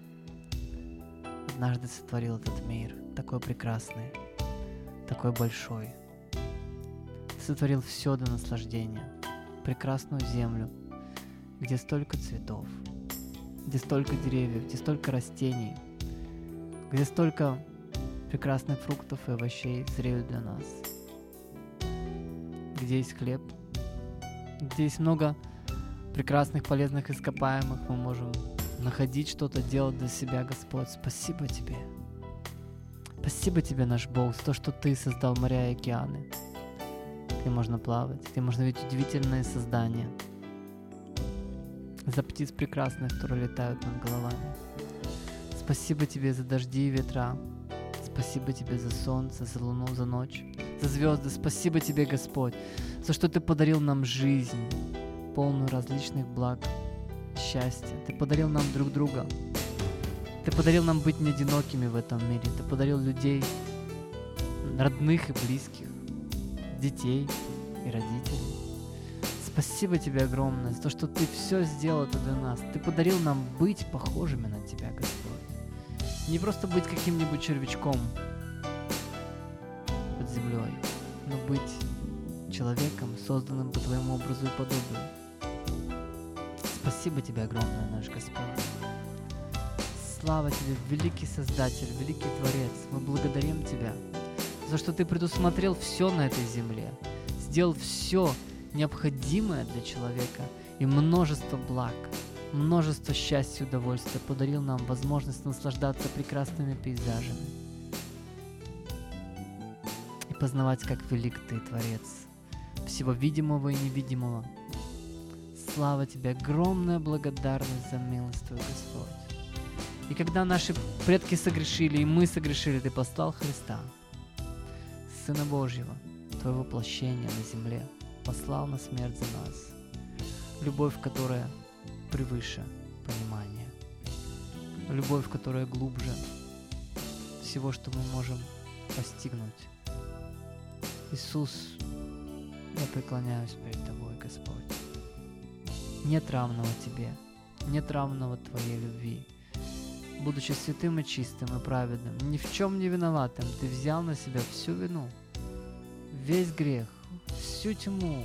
сотворил этот мир, такой прекрасный, такой большой. Ты сотворил все для наслаждения, прекрасную землю, где столько цветов, где столько деревьев, где столько растений, где столько прекрасных фруктов и овощей зреют для нас, где есть хлеб, где есть много прекрасных, полезных ископаемых, мы можем находить что-то, делать для себя, Господь. Спасибо Тебе. Спасибо Тебе, наш Бог, за то, что Ты создал моря и океаны, где можно плавать, где можно видеть удивительные создания, за птиц прекрасных, которые летают над головами. Спасибо Тебе за дожди и ветра. Спасибо Тебе за солнце, за луну, за ночь, за звезды. Спасибо Тебе, Господь, за что Ты подарил нам жизнь, полную различных благ, счастья. Ты подарил нам друг друга. Ты подарил нам быть не одинокими в этом мире. Ты подарил людей, родных и близких, детей и родителей. Спасибо Тебе огромное за то, что Ты все сделал это для нас. Ты подарил нам быть похожими на Тебя, Господь. Не просто быть каким-нибудь червячком под землей, но быть человеком, созданным по Твоему образу и подобию. Спасибо Тебе огромное, наш Господь. Слава Тебе, великий Создатель, великий Творец. Мы благодарим Тебя за что Ты предусмотрел все на этой земле, сделал все необходимое для человека и множество благ, множество счастья и удовольствия, подарил нам возможность наслаждаться прекрасными пейзажами и познавать, как велик Ты, Творец всего видимого и невидимого. Слава Тебе, огромная благодарность за милость Твою, Господь. И когда наши предки согрешили, и мы согрешили, Ты послал Христа, Сына Божьего, Твоего воплощения на земле, послал на смерть за нас. Любовь, которая превыше понимания. Любовь, которая глубже всего, что мы можем постигнуть. Иисус, я преклоняюсь перед Тобой, Господь. Нет равного Тебе, нет равного Твоей любви. Будучи святым и чистым и праведным, ни в чем не виноватым, Ты взял на себя всю вину, весь грех, всю тьму,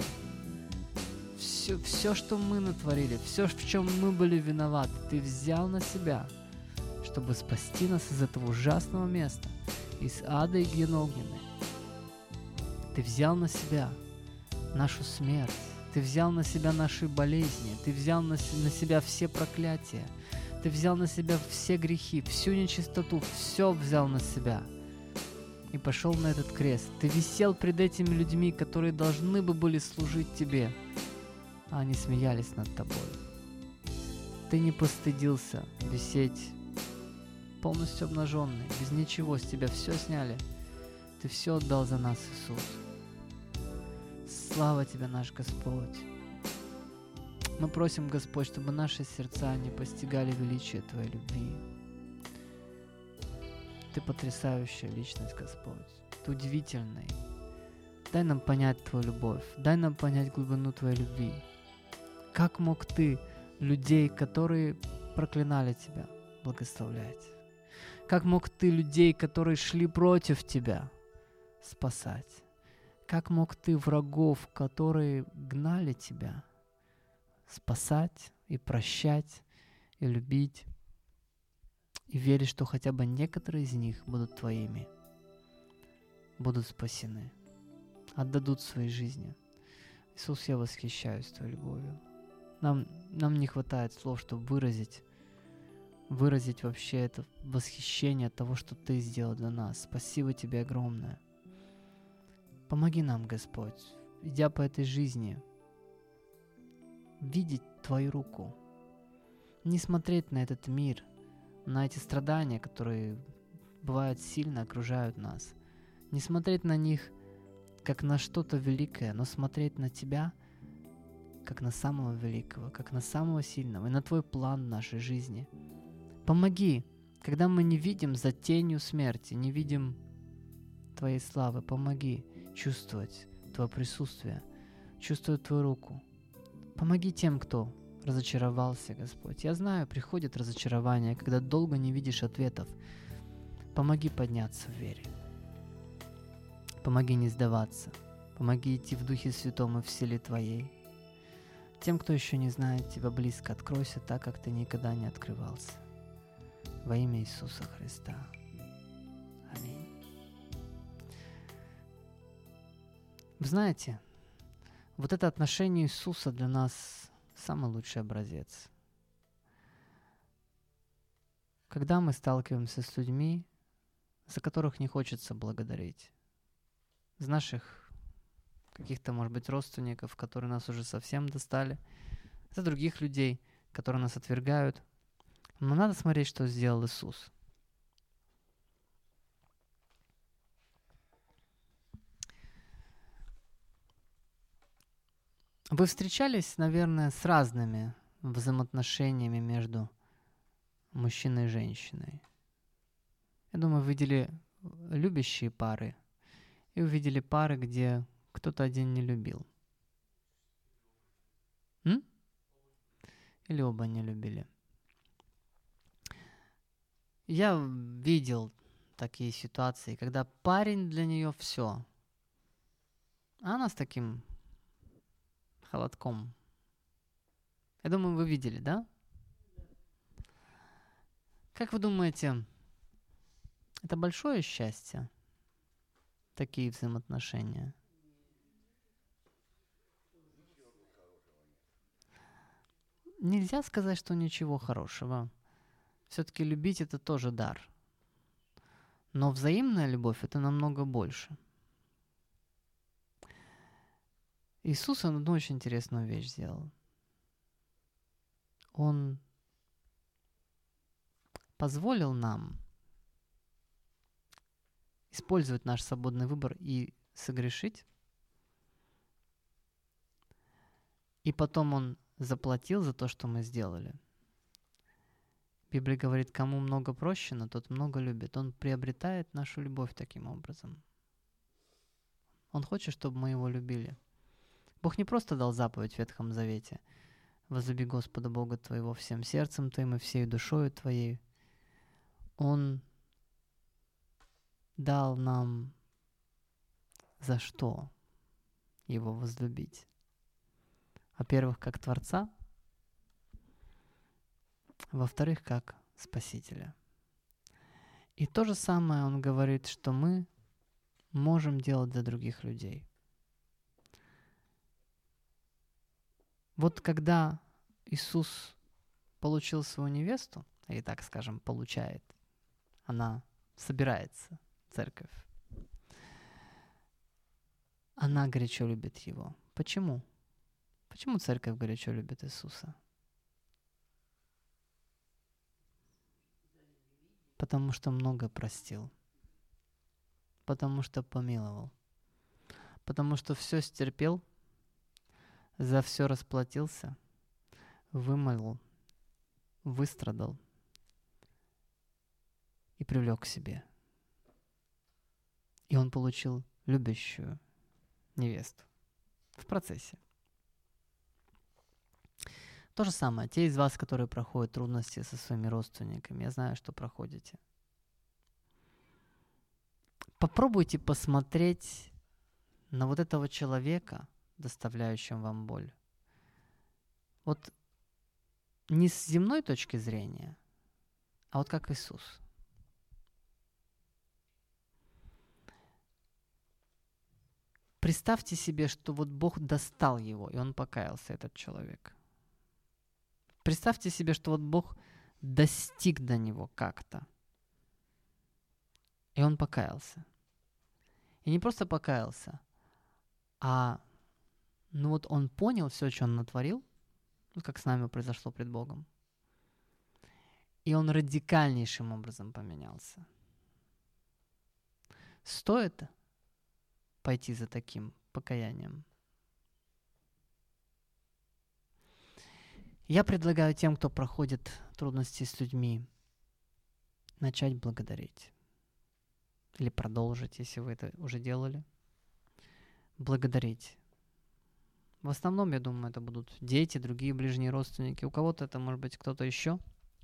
все, что мы натворили, все, в чем мы были виноваты, Ты взял на себя, чтобы спасти нас из этого ужасного места, из ада и гиены огненной. Ты взял на себя нашу смерть, Ты взял на себя наши болезни, Ты взял на себя все проклятия, Ты взял на себя все грехи, всю нечистоту, все взял на себя и пошел на этот крест. Ты висел пред этими людьми, которые должны бы были служить Тебе, а они смеялись над Тобой. Ты не постыдился висеть полностью обнаженный, без ничего, с Тебя все сняли. Ты все отдал за нас, Иисус. Слава Тебе, наш Господь. Мы просим, Господь, чтобы наши сердца не постигали величие Твоей любви. Ты потрясающая личность, Господь. Ты удивительный. Дай нам понять Твою любовь. Дай нам понять глубину Твоей любви. Как мог Ты людей, которые проклинали Тебя, благословлять? Как мог Ты людей, которые шли против Тебя, спасать? Как мог Ты врагов, которые гнали Тебя, спасать и прощать, и любить, и верить, что хотя бы некоторые из них будут Твоими, будут спасены, отдадут свои жизни. Иисус, я восхищаюсь Твоей любовью. Нам не хватает слов, чтобы выразить вообще это восхищение от того, что Ты сделал для нас. Спасибо Тебе огромное. Помоги нам, Господь, идя по этой жизни, видеть Твою руку, не смотреть на этот мир, на эти страдания, которые бывают сильно окружают нас, не смотреть на них как на что-то великое, но смотреть на Тебя как на самого великого, как на самого сильного, и на Твой план в нашей жизни. Помоги, когда мы не видим за тенью смерти, не видим Твоей славы, помоги чувствовать Твое присутствие, чувствуют Твою руку. Помоги тем, кто разочаровался, Господь. Я знаю, приходит разочарование, когда долго не видишь ответов. Помоги подняться в вере. Помоги не сдаваться. Помоги идти в Духе Святом и в силе Твоей. Тем, кто еще не знает Тебя близко, откройся так, как Ты никогда не открывался. Во имя Иисуса Христа. Аминь. Вы знаете, вот это отношение Иисуса для нас самый лучший образец. Когда мы сталкиваемся с людьми, за которых не хочется благодарить, из наших каких-то, может быть, родственников, которые нас уже совсем достали, за других людей, которые нас отвергают, но надо смотреть, что сделал Иисус. Вы встречались, наверное, с разными взаимоотношениями между мужчиной и женщиной. Я думаю, вы видели любящие пары и увидели пары, где кто-то один не любил. Или оба не любили. Я видел такие ситуации, когда парень для нее все, а она с таким холодком. Я думаю, вы видели, да? Как вы думаете, это большое счастье? Такие взаимоотношения? Нельзя сказать, что ничего хорошего. Все-таки любить это тоже дар. Но взаимная любовь это намного больше. Иисус, Он одну очень интересную вещь сделал. Он позволил нам использовать наш свободный выбор и согрешить. И потом Он заплатил за то, что мы сделали. Библия говорит, кому много прощено, тот много любит. Он приобретает нашу любовь таким образом. Он хочет, чтобы мы Его любили. Бог не просто дал заповедь в Ветхом Завете. Возлюби Господа Бога твоего всем сердцем твоим и всей душою твоей. Он дал нам за что Его возлюбить. Во-первых, как Творца. Во-вторых, как Спасителя. И то же самое Он говорит, что мы можем делать для других людей. Вот когда Иисус получил свою невесту, или так скажем, получает, она собирается, церковь, она горячо любит Его. Почему? Почему церковь горячо любит Иисуса? Потому что много простил. Потому что помиловал. Потому что все стерпел, за все расплатился, вымолил, выстрадал и привлек к себе. И он получил любящую невесту в процессе. То же самое, те из вас, которые проходят трудности со своими родственниками, я знаю, что проходите. Попробуйте посмотреть на вот этого человека, доставляющего вам боль. Вот не с земной точки зрения, а вот как Иисус. Представьте себе, что вот Бог достал его, и он покаялся, этот человек. Представьте себе, что вот Бог достиг до него как-то, и он покаялся. И не просто покаялся, а вот он понял все, что он натворил, как с нами произошло пред Богом. И он радикальнейшим образом поменялся. Стоит пойти за таким покаянием? Я предлагаю тем, кто проходит трудности с людьми, начать благодарить. Или продолжить, если вы это уже делали. благодарить. В основном, я думаю, это будут дети, другие ближние родственники. У кого-то это может быть кто-то еще.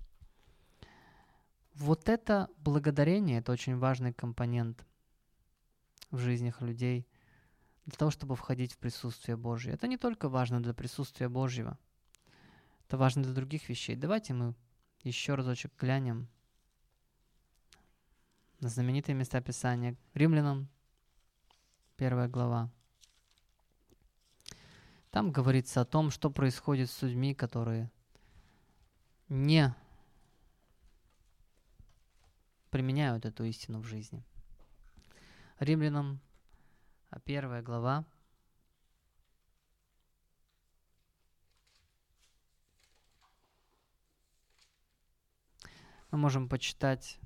Вот это благодарение, это очень важный компонент в жизнях людей для того, чтобы входить в присутствие Божье. Это не только важно для присутствия Божьего, это важно для других вещей. Давайте мы еще разочек глянем на знаменитые места Писания. Римлянам, 1 глава. Там говорится о том, что происходит с людьми, которые не применяют эту истину в жизни. Римлянам, 1 глава. Мы можем почитать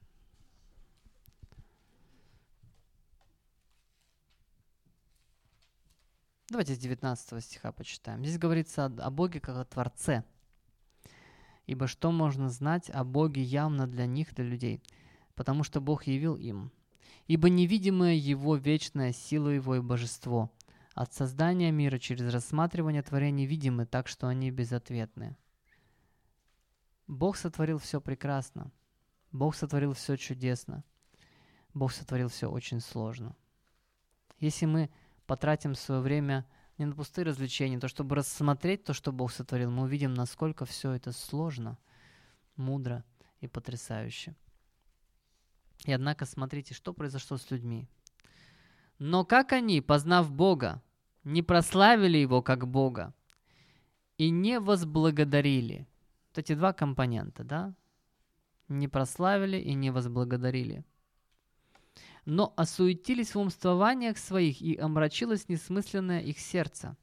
Давайте с 19 стиха почитаем. Здесь говорится о Боге как о Творце. «Ибо что можно знать о Боге явно для них, для людей? Потому что Бог явил им. Ибо невидимая Его вечная сила Его и божество от создания мира через рассматривание творений видимы, так что они безответны». Бог сотворил все прекрасно. Бог сотворил все чудесно. Бог сотворил все очень сложно. Если мы потратим свое время не на пустые развлечения, то чтобы рассмотреть то, что Бог сотворил, мы увидим, насколько все это сложно, мудро и потрясающе. И однако смотрите, что произошло с людьми. «Но как они, познав Бога, не прославили Его как Бога и не возблагодарили». Вот эти два компонента, да? Не прославили и не возблагодарили. «Но осуетились в умствованиях своих, и омрачилось несмысленное их сердце».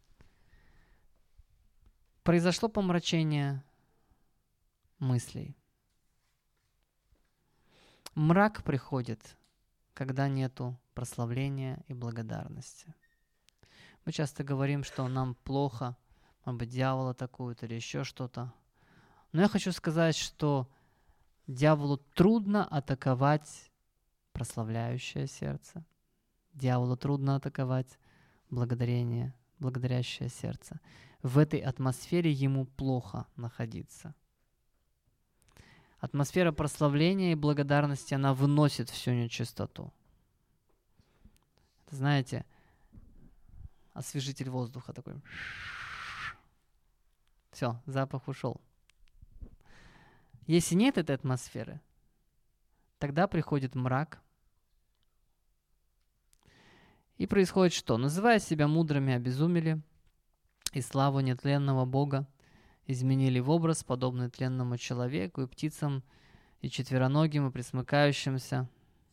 Произошло помрачение мыслей. Мрак приходит, когда нету прославления и благодарности. Мы часто говорим, что нам плохо, может быть, дьявол атакует или еще что-то. Но я хочу сказать, что дьяволу трудно атаковать прославляющее сердце. Дьяволу трудно атаковать благодарящее сердце. В этой атмосфере ему плохо находиться. Атмосфера прославления и благодарности, она выносит всю нечистоту. Знаете, освежитель воздуха такой. Все, запах ушел. Если нет этой атмосферы, тогда приходит мрак. И происходит что? Называя себя мудрыми, обезумели, и славу нетленного Бога изменили в образ, подобный тленному человеку, и птицам, и четвероногим, и пресмыкающимся.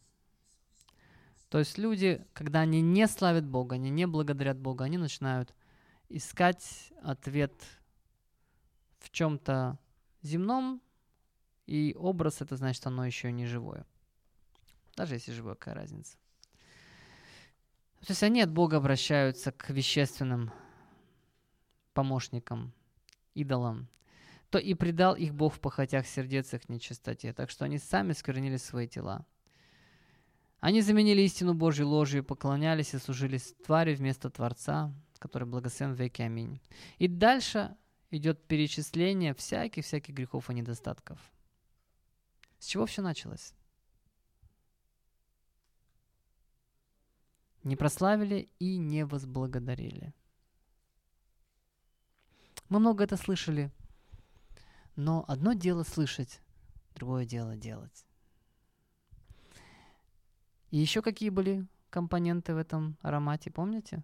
То есть люди, когда они не славят Бога, они не благодарят Бога, они начинают искать ответ в чем-то земном, и образ — это значит, оно еще не живое. Даже если живое, какая разница? То есть они от Бога обращаются к вещественным помощникам, идолам. То и предал их Бог в похотях сердец их нечистоте, так что они сами сквернили свои тела. Они заменили истину Божью ложью, поклонялись и служили твари вместо Творца, который благословен в веки. Аминь. И дальше идет перечисление всяких грехов и недостатков. С чего все началось? Не прославили и не возблагодарили. Мы много это слышали, но одно дело слышать, другое дело делать. И еще какие были компоненты в этом аромате, помните?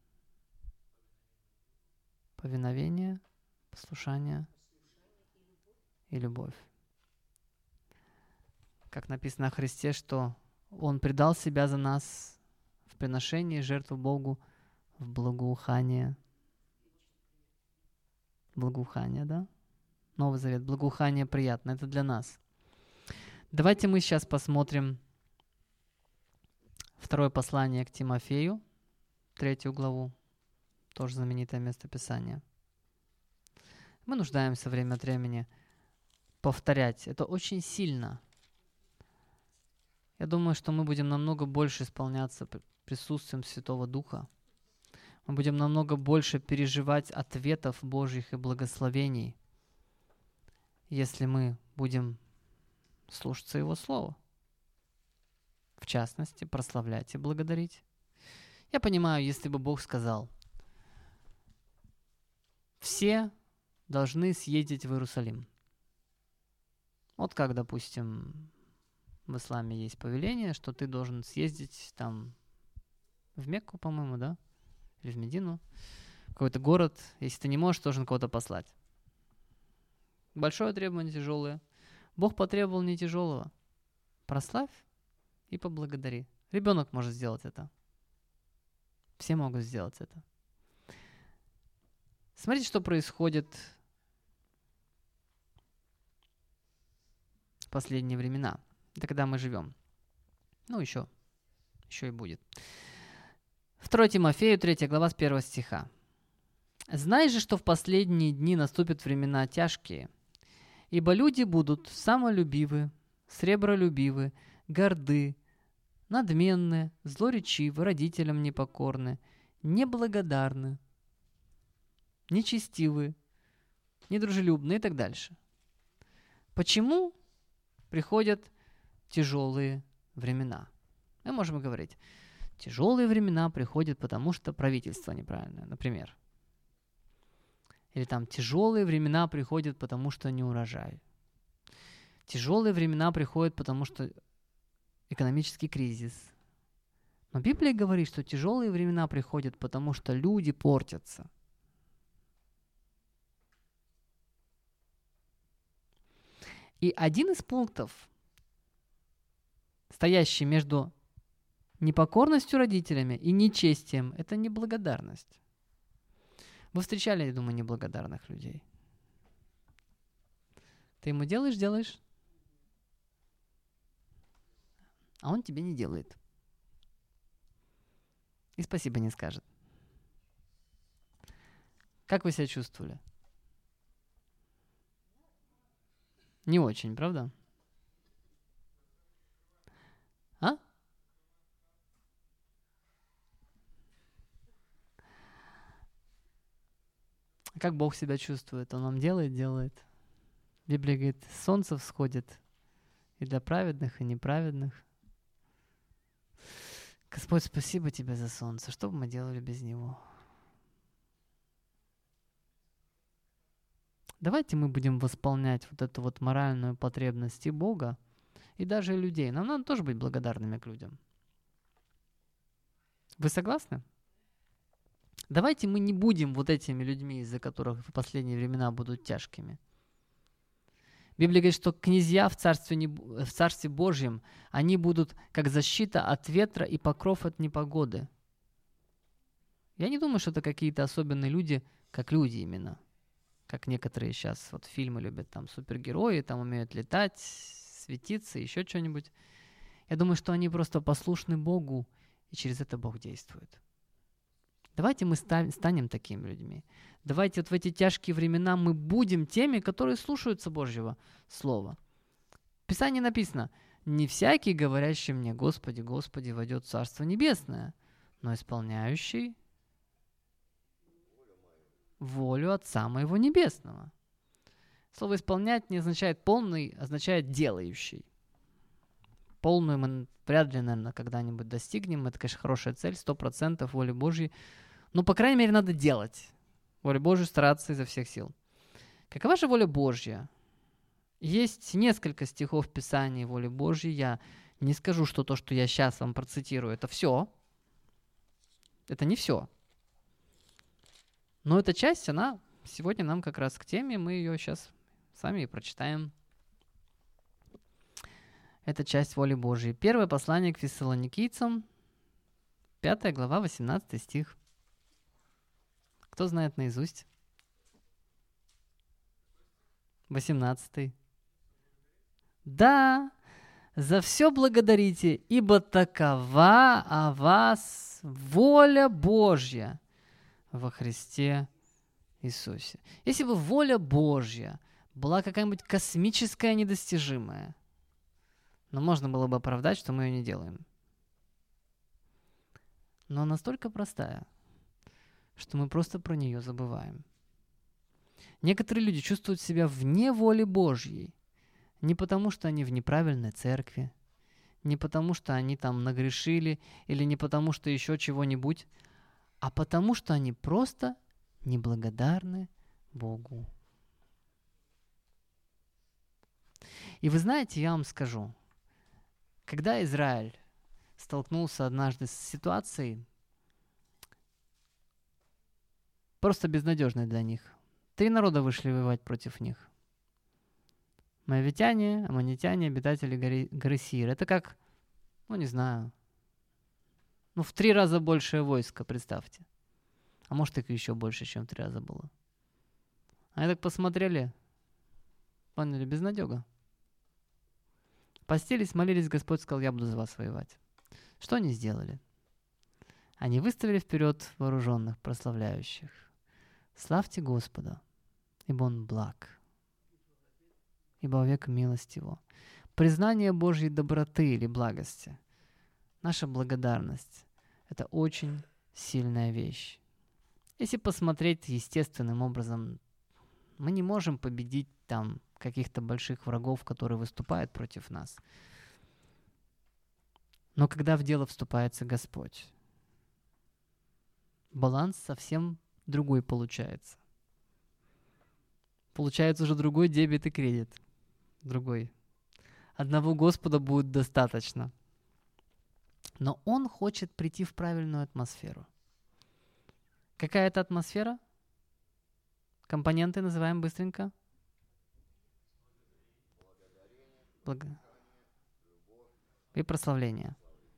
Повиновение, послушание и любовь. Как написано о Христе, что Он предал себя за нас в приношении жертву Богу в благоухание. Благоухание, да? Новый Завет. Благоухание приятно. Это для нас. Давайте мы сейчас посмотрим второе послание к Тимофею, 3 главу. Тоже знаменитое местописание. Мы нуждаемся время от времени повторять. Это очень сильно. Я думаю, что мы будем намного больше исполняться присутствием Святого Духа, Мы будем намного больше переживать ответов Божьих и благословений, если мы будем слушаться Его Слова. В частности, прославлять и благодарить. Я понимаю, если бы Бог сказал, все должны съездить в Иерусалим. Вот как, допустим, в исламе есть повеление, что ты должен съездить там в Мекку, по-моему, да? Или в Медину. В какой-то город. Если ты не можешь, должен кого-то послать. Большое требование, тяжелое. Бог потребовал не тяжелого. Прославь и поблагодари. Ребенок может сделать это. Все могут сделать это. Смотрите, что происходит в последние времена. Это когда мы живем. Ну, еще и будет. 2 Тимофею, 3 глава, с 1 стиха. «Знай же, что в последние дни наступят времена тяжкие, ибо люди будут самолюбивы, сребролюбивы, горды, надменны, злоречивы, родителям непокорны, неблагодарны, нечестивы, недружелюбны» и так дальше. Почему приходят тяжелые времена? Мы можем говорить, тяжелые времена приходят, потому что правительство неправильное, например. Или там тяжелые времена приходят, потому что не урожай. Тяжелые времена приходят, потому что экономический кризис. Но Библия говорит, что тяжелые времена приходят, потому что люди портятся. И один из пунктов, стоящий между непокорностью родителями и нечестием, это неблагодарность. Вы встречали, я думаю, неблагодарных людей? Ты ему делаешь, а он тебе не делает. И спасибо не скажет. Как вы себя чувствовали? Не очень, правда? А? Как Бог себя чувствует? Он вам делает. Библия говорит, солнце всходит и для праведных, и неправедных. Господь, спасибо Тебе за солнце. Что бы мы делали без него? Давайте мы будем восполнять вот эту вот моральную потребность и Бога, и даже и людей. Нам надо тоже быть благодарными к людям. Вы согласны? Давайте мы не будем вот этими людьми, из-за которых в последние времена будут тяжкими. Библия говорит, что князья в Царстве Божьем, они будут как защита от ветра и покров от непогоды. Я не думаю, что это какие-то особенные люди, как люди именно. Как некоторые сейчас вот фильмы любят, там супергерои, там умеют летать, светиться, еще что-нибудь. Я думаю, что они просто послушны Богу, и через это Бог действует. Давайте мы станем такими людьми. Давайте вот в эти тяжкие времена мы будем теми, которые слушаются Божьего Слова. В Писании написано, «Не всякий, говорящий мне, Господи, Господи, войдет в Царство Небесное, но исполняющий волю Отца Моего Небесного». Слово «исполнять» не означает «полный», означает «делающий». Полную мы вряд ли, наверное, когда-нибудь достигнем. Это, конечно, хорошая цель, 100% воли Божьей. Но, по крайней мере, надо делать. Волю Божью стараться изо всех сил. Какова же воля Божья? Есть несколько стихов в Писании воли Божьей. Я не скажу, что то, что я сейчас вам процитирую, это все. Это не все. Но эта часть, она сегодня нам как раз к теме. Мы ее сейчас сами и прочитаем. Это часть воли Божьей. Первое послание к Фессалоникийцам, 5 глава, 18 стих. Кто знает наизусть? 18. Да, за все благодарите, ибо такова о вас воля Божья во Христе Иисусе. Если бы воля Божья была какая-нибудь космическая, недостижимая, но можно было бы оправдать, что мы ее не делаем. Но настолько простая, что мы просто про нее забываем. Некоторые люди чувствуют себя вне воли Божьей не потому, что они в неправильной церкви, не потому, что они там нагрешили или не потому, что еще чего-нибудь, а потому, что они просто неблагодарны Богу. И вы знаете, я вам скажу, когда Израиль столкнулся однажды с ситуацией, просто безнадежной для них, 3 народа вышли воевать против них. Моавитяне, аммонитяне, обитатели горы Сир. Это как, не знаю, в 3 раза большее войско, представьте. А может, их еще больше, чем в 3 раза было. Они так посмотрели, поняли, безнадега. Постились, молились, Господь сказал, я буду за вас воевать. Что они сделали? Они выставили вперед вооруженных, прославляющих. Славьте Господа, ибо Он благ, ибо век милость Его. Признание Божьей доброты или благости, наша благодарность – это очень сильная вещь. Если посмотреть естественным образом, мы не можем победить там каких-то больших врагов, которые выступают против нас. Но когда в дело вступается Господь, баланс совсем другой получается. Получается уже другой дебет и кредит. Другой. Одного Господа будет достаточно. Но Он хочет прийти в правильную атмосферу. Какая это атмосфера? Компоненты называем быстренько. И прославление.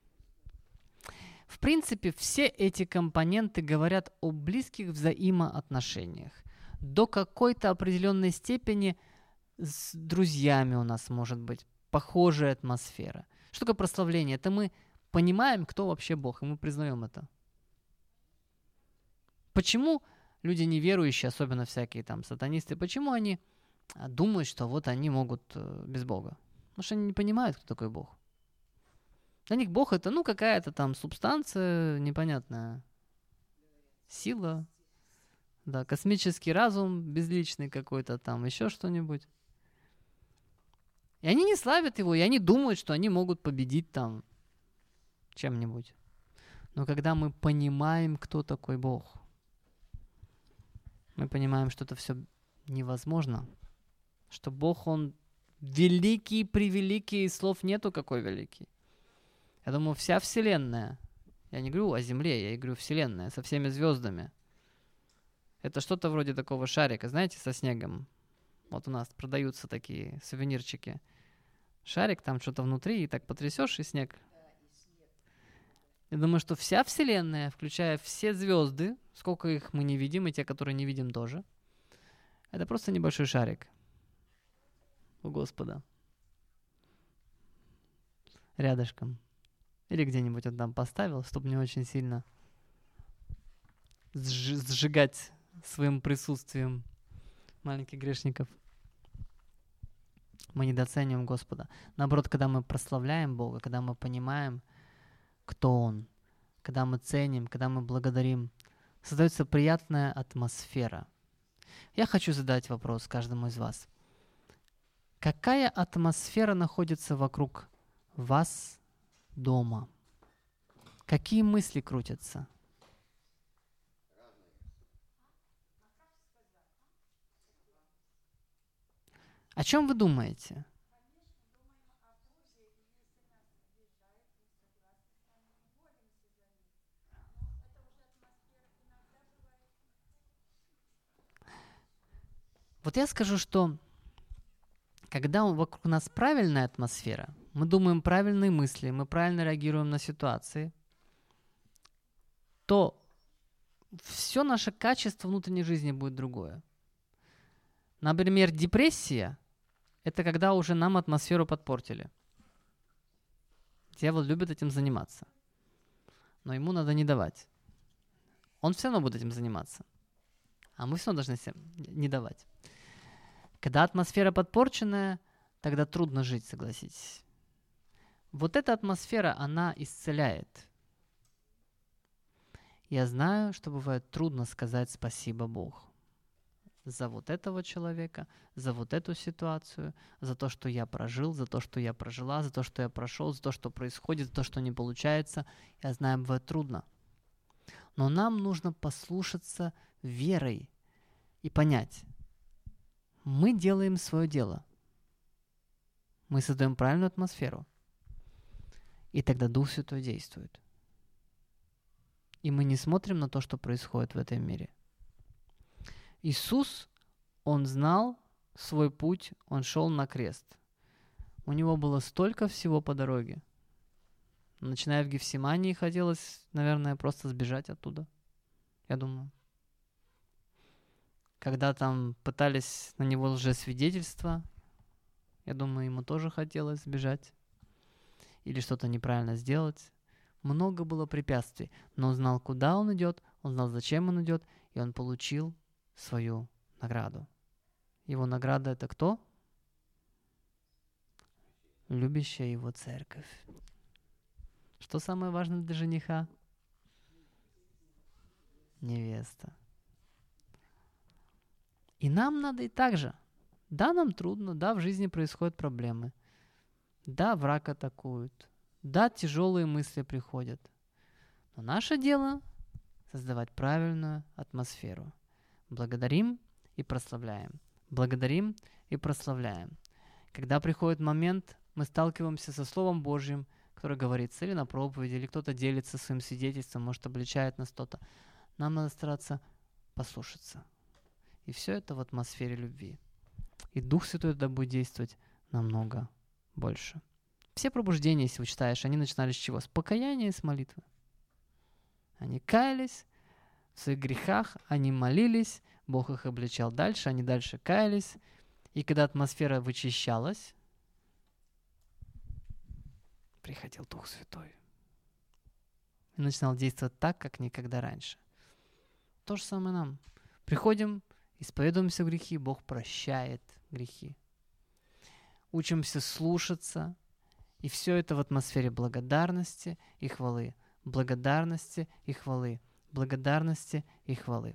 В принципе, все эти компоненты говорят о близких взаимоотношениях. До какой-то определенной степени с друзьями у нас может быть похожая атмосфера. Что такое прославление? Это мы понимаем, кто вообще Бог, и мы признаем это. Почему люди неверующие, особенно всякие там сатанисты, почему они думают, что вот они могут без Бога? Потому что они не понимают, кто такой Бог. Для них Бог это, какая-то там субстанция непонятная, сила, да, космический разум безличный какой-то там, еще что-нибудь. И они не славят его, и они думают, что они могут победить там чем-нибудь. Но когда мы понимаем, кто такой Бог, мы понимаем, что это все невозможно, что Бог, Он великий, превеликий, и слов нету, какой великий. Я думаю, вся Вселенная, я не говорю о Земле, я говорю Вселенная, со всеми звездами. Это что-то вроде такого шарика, знаете, со снегом. Вот у нас продаются такие сувенирчики. Шарик, там что-то внутри, и так потрясешь, и снег. Я думаю, что вся Вселенная, включая все звезды, сколько их мы не видим, и те, которые не видим тоже, это просто небольшой шарик у Господа. Рядышком. Или где-нибудь он там поставил, чтобы не очень сильно сжигать своим присутствием маленьких грешников. Мы недооцениваем Господа. Наоборот, когда мы прославляем Бога, когда мы понимаем, кто Он, когда мы ценим, когда мы благодарим, создается приятная атмосфера. Я хочу задать вопрос каждому из вас. Какая атмосфера находится вокруг вас дома? Какие мысли крутятся? О чем вы думаете? Вот я скажу, что когда вокруг нас правильная атмосфера, мы думаем правильные мысли, мы правильно реагируем на ситуации, то все наше качество внутренней жизни будет другое. Например, депрессия – это когда уже нам атмосферу подпортили. Дьявол любит этим заниматься, но ему надо не давать. Он все равно будет этим заниматься, а мы все равно должны не давать. Когда атмосфера подпорченная, тогда трудно жить, согласитесь. Вот эта атмосфера, она исцеляет. Я знаю, что бывает трудно сказать спасибо Богу за вот этого человека, за вот эту ситуацию, за то, что я прожил, за то, что я прожила, за то, что я прошел, за то, что происходит, за то, что не получается. Я знаю, бывает трудно. Но нам нужно послушаться верой и понять, мы делаем свое дело. Мы создаем правильную атмосферу. И тогда Дух Святой действует. И мы не смотрим на то, что происходит в этом мире. Иисус, Он знал свой путь, Он шел на крест. У Него было столько всего по дороге. Начиная в Гефсимании, хотелось, наверное, просто сбежать оттуда. Я думаю. Когда там пытались на Него лжесвидетельства, я думаю, Ему тоже хотелось сбежать. Или что-то неправильно сделать. Много было препятствий, но Он знал, куда Он идет, Он знал, зачем Он идет, и Он получил свою награду. Его награда — это кто? Любящая Его церковь. Что самое важное для жениха? Невеста. И нам надо и так же. Да, нам трудно, да, в жизни происходят проблемы. Да, враг атакует. Да, тяжелые мысли приходят. Но наше дело — создавать правильную атмосферу. Благодарим и прославляем. Благодарим и прославляем. Когда приходит момент, мы сталкиваемся со Словом Божьим, которое говорится или на проповеди, или кто-то делится своим свидетельством, может, обличает нас кто-то. Нам надо стараться послушаться. И все это в атмосфере любви. И Дух Святой тогда будет действовать намного больше. Все пробуждения, если вы читаешь, они начинались с чего? С покаяния и с молитвы. Они каялись в своих грехах, они молились, Бог их обличал дальше, они дальше каялись. И когда атмосфера вычищалась, приходил Дух Святой. И начинал действовать так, как никогда раньше. То же самое нам. Приходим, исповедуемся в грехи, Бог прощает грехи. Учимся слушаться, и все это в атмосфере благодарности и хвалы. Благодарности и хвалы. Благодарности и хвалы.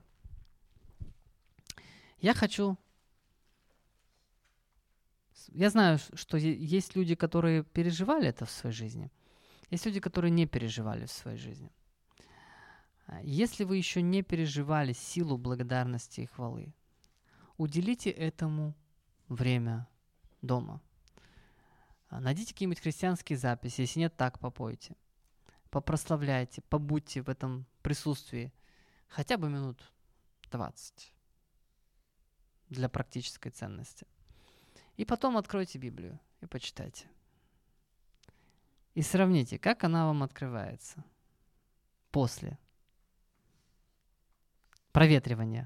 Я знаю, что есть люди, которые переживали это в своей жизни. Есть люди, которые не переживали в своей жизни. Если вы еще не переживали силу благодарности и хвалы, уделите этому время дома. Найдите какие-нибудь христианские записи, если нет, так попойте. Попрославляйте, побудьте в этом присутствии хотя бы минут 20 для практической ценности. И потом откройте Библию и почитайте. И сравните, как она вам открывается после проветривания.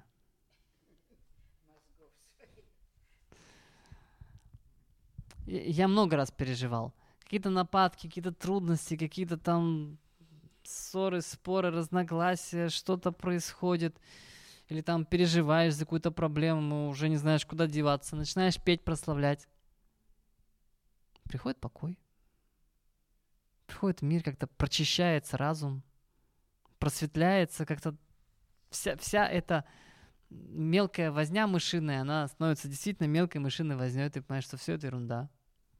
Я много раз переживал. Какие-то нападки, какие-то трудности, какие-то там ссоры, споры, разногласия, что-то происходит. Или там переживаешь за какую-то проблему, уже не знаешь, куда деваться. Начинаешь петь, прославлять. Приходит покой. Приходит мир, как-то прочищается разум. Просветляется как-то вся эта мелкая возня мышиная, она становится действительно мелкой мышиной вознёй. Ты понимаешь, что все это ерунда.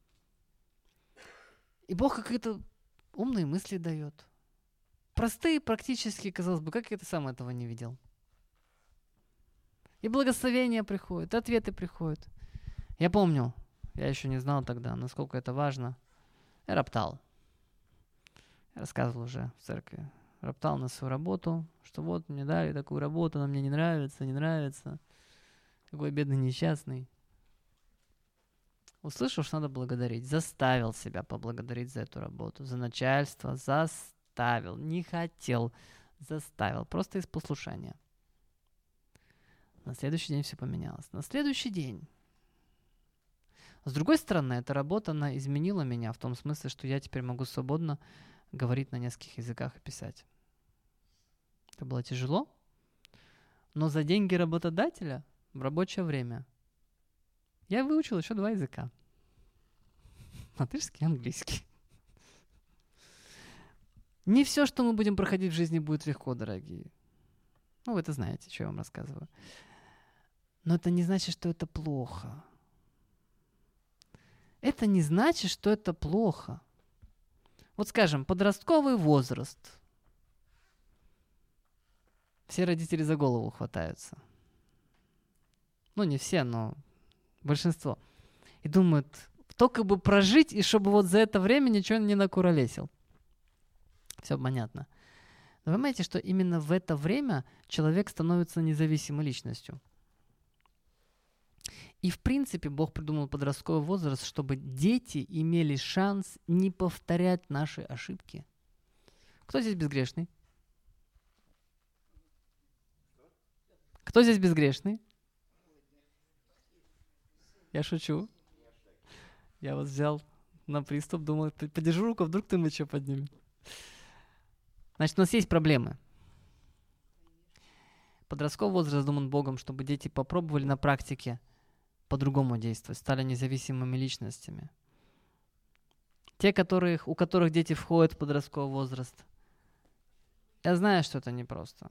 И Бог какие-то умные мысли дает. Простые, практически, казалось бы, как я сам этого не видел. И благословения приходят, ответы приходят. Я помню, я еще не знал тогда, насколько это важно. Я роптал. Я рассказывал уже в церкви. Роптал на свою работу, что вот мне дали такую работу, она мне не нравится. Какой бедный несчастный. Услышал, что надо благодарить. Заставил себя поблагодарить за эту работу, за начальство. Заставил. Не хотел. Заставил. Просто из послушания. На следующий день все поменялось. На следующий день. С другой стороны, эта работа, она изменила меня в том смысле, что я теперь могу свободно говорить на нескольких языках и писать. Это было тяжело, но за деньги работодателя в рабочее время я выучил еще 2 языка. Латышский и английский. Не все, что мы будем проходить в жизни, будет легко, дорогие. Ну, вы это знаете, что я вам рассказываю. Но это не значит, что это плохо. Это не значит, что это плохо. Вот скажем, подростковый возраст. Все родители за голову хватаются. Ну, не все, но большинство. И думают, только бы прожить, и чтобы вот за это время ничего не накуролесил. Все понятно. Но вы понимаете, что именно в это время человек становится независимой личностью. И в принципе Бог придумал подростковый возраст, чтобы дети имели шанс не повторять наши ошибки. Кто здесь безгрешный? Кто здесь безгрешный? Я шучу. Я вас взял на приступ, думал, подержу руку, вдруг ты что поднимешь. Значит, у нас есть проблемы. Подростковый возраст задуман Богом, чтобы дети попробовали на практике по-другому действовать, стали независимыми личностями. Те, у которых дети входят в подростковый возраст, я знаю, что это непросто.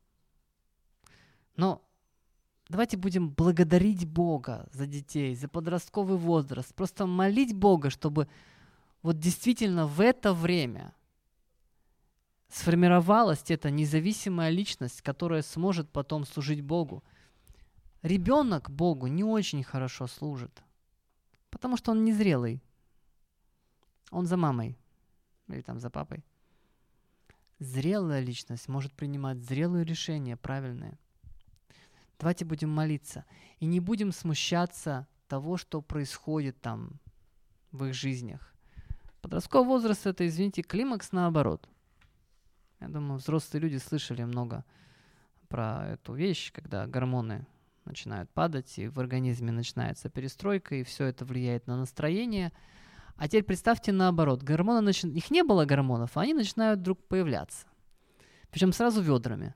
Но давайте будем благодарить Бога за детей, за подростковый возраст. Просто молить Бога, чтобы вот действительно в это время сформировалась эта независимая личность, которая сможет потом служить Богу. Ребенок Богу не очень хорошо служит, потому что он незрелый. Он за мамой или там за папой. Зрелая личность может принимать зрелые решения, правильные. Давайте будем молиться и не будем смущаться того, что происходит там в их жизнях. Подростковый возраст — это, извините, климакс наоборот. Я думаю, взрослые люди слышали много про эту вещь, когда гормоны начинают падать, и в организме начинается перестройка, и все это влияет на настроение. А теперь представьте наоборот. Их не было гормонов, а они начинают вдруг появляться. Причем сразу ведрами.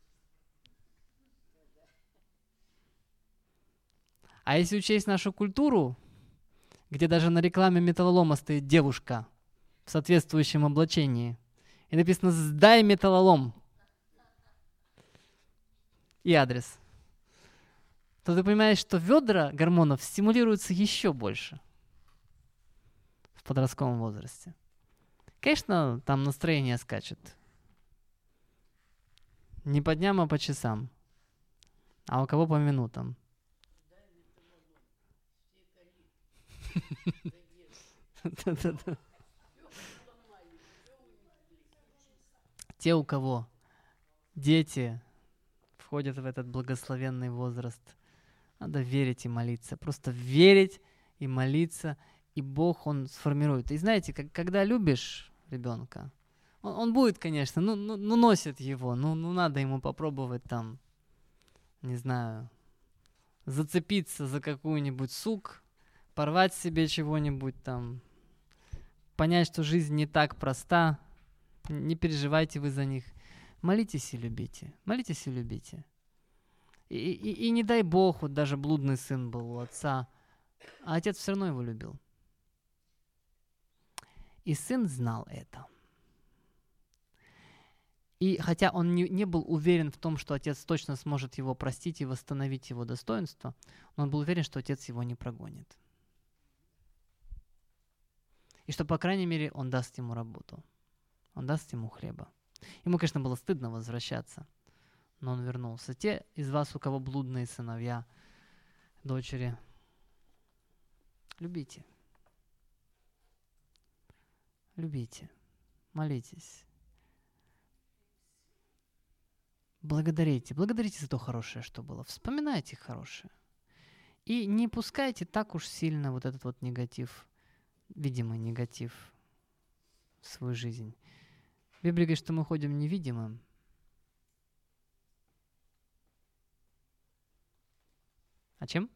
А если учесть нашу культуру, где даже на рекламе металлолома стоит девушка в соответствующем облачении, и написано «Сдай металлолом» и адрес, то ты понимаешь, что ведра гормонов стимулируются еще больше в подростковом возрасте. Конечно, там настроение скачет. Не по дням, а по часам. А у кого по минутам. Те, у кого дети входят в этот благословенный возраст, надо верить и молиться. Просто верить и молиться, и Бог, Он сформирует. И знаете, когда любишь ребенка, он будет, конечно, носит его, надо ему попробовать там, не знаю, зацепиться за какую-нибудь сук, порвать себе чего-нибудь там, понять, что жизнь не так проста, не переживайте вы за них. Молитесь и любите, молитесь и любите. И не дай Бог, вот даже блудный сын был у отца, а отец все равно его любил. И сын знал это. И хотя он не был уверен в том, что отец точно сможет его простить и восстановить его достоинство, он был уверен, что отец его не прогонит. И что, по крайней мере, он даст ему работу. Он даст ему хлеба. Ему, конечно, было стыдно возвращаться, но он вернулся. Те из вас, у кого блудные сыновья, дочери, любите. Любите. Молитесь. Благодарите за то хорошее, что было. Вспоминайте хорошее. И не пускайте так уж сильно вот этот вот негатив, видимый негатив в свою жизнь. Библия говорит, что мы ходим невидимым. А чем?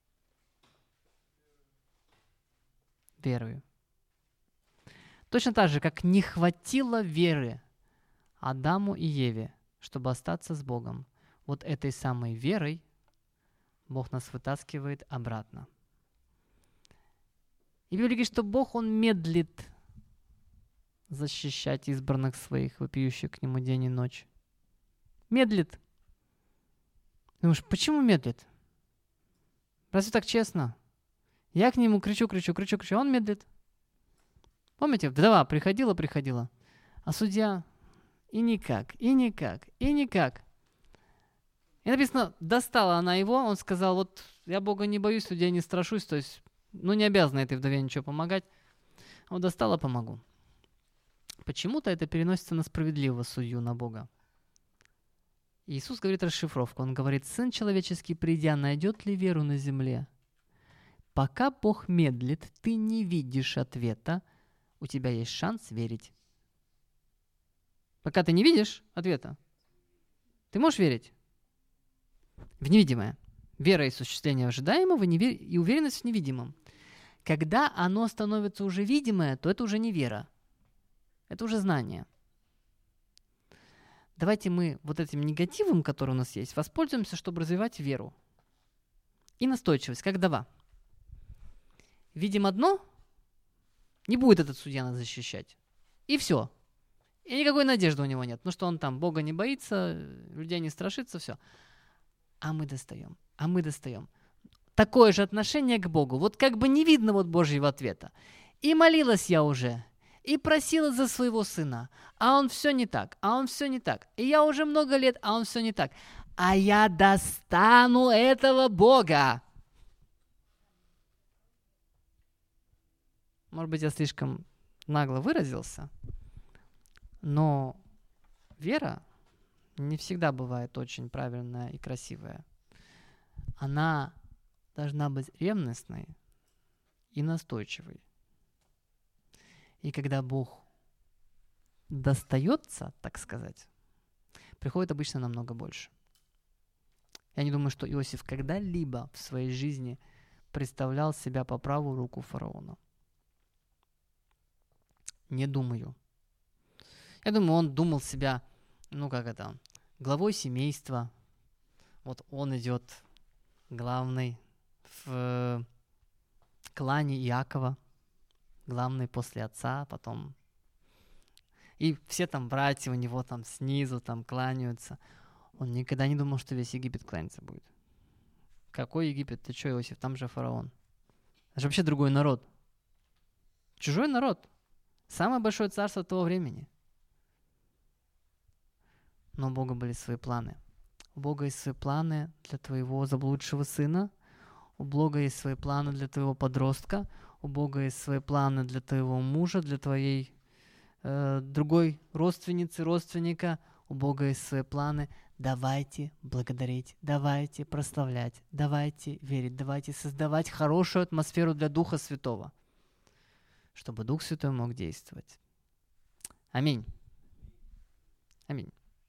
Верою. Точно так же, как не хватило веры Адаму и Еве, чтобы остаться с Богом. Вот этой самой верой Бог нас вытаскивает обратно. И Библия говорит, что Бог, Он медлит защищать избранных своих, вопиющих к нему день и ночь. Медлит. Думаешь, почему медлит? Разве так честно? Я к нему кричу, а он медлит. Помните, вдова приходила, а судья и никак. И написано, достала она его, он сказал, вот я Бога не боюсь, людей не страшусь, то есть, не обязана этой вдове ничего помогать. Вот достала, помогу. Почему-то это переносится на справедливого судью, на Бога. Иисус говорит расшифровку. Он говорит, Сын человеческий, придя, найдет ли веру на земле? Пока Бог медлит, ты не видишь ответа, у тебя есть шанс верить. Пока ты не видишь ответа, ты можешь верить в невидимое. Вера и осуществление ожидаемого и уверенность в невидимом. Когда оно становится уже видимое, то это уже не вера. Это уже знание. Давайте мы вот этим негативом, который у нас есть, воспользуемся, чтобы развивать веру. И настойчивость, как вдова. Видим одно, не будет этот судья нас защищать. И все. И никакой надежды у него нет. Ну что он там, Бога не боится, людей не страшится, все. А мы достаем. Такое же отношение к Богу. Вот как бы не видно вот Божьего ответа. И молилась я уже, и просила за своего сына, а он все не так. И я уже много лет, а он все не так. А я достану этого Бога. Может быть, я слишком нагло выразился, но вера не всегда бывает очень правильная и красивая. Она должна быть ревностной и настойчивой. И когда Бог достается, так сказать, приходит обычно намного больше. Я не думаю, что Иосиф когда-либо в своей жизни представлял себя по правую руку фараона. Не думаю. Я думаю, он думал себя, главой семейства. Вот он идет главный в клане Иакова, главный после отца, потом. И все там братья у него там снизу там кланяются. Он никогда не думал, что весь Египет кланяться будет. Какой Египет? Ты что, Иосиф? Там же фараон. Это же вообще другой народ. Чужой народ. Самое большое царство того времени. Но у Бога были свои планы. У Бога есть свои планы для твоего заблудшего сына. У Бога есть свои планы для твоего подростка. У Бога есть свои планы для твоего мужа, для твоей другой родственницы, родственника. У Бога есть свои планы. Давайте благодарить, давайте прославлять, давайте верить, давайте создавать хорошую атмосферу для Духа Святого, чтобы Дух Святой мог действовать. Аминь. Аминь.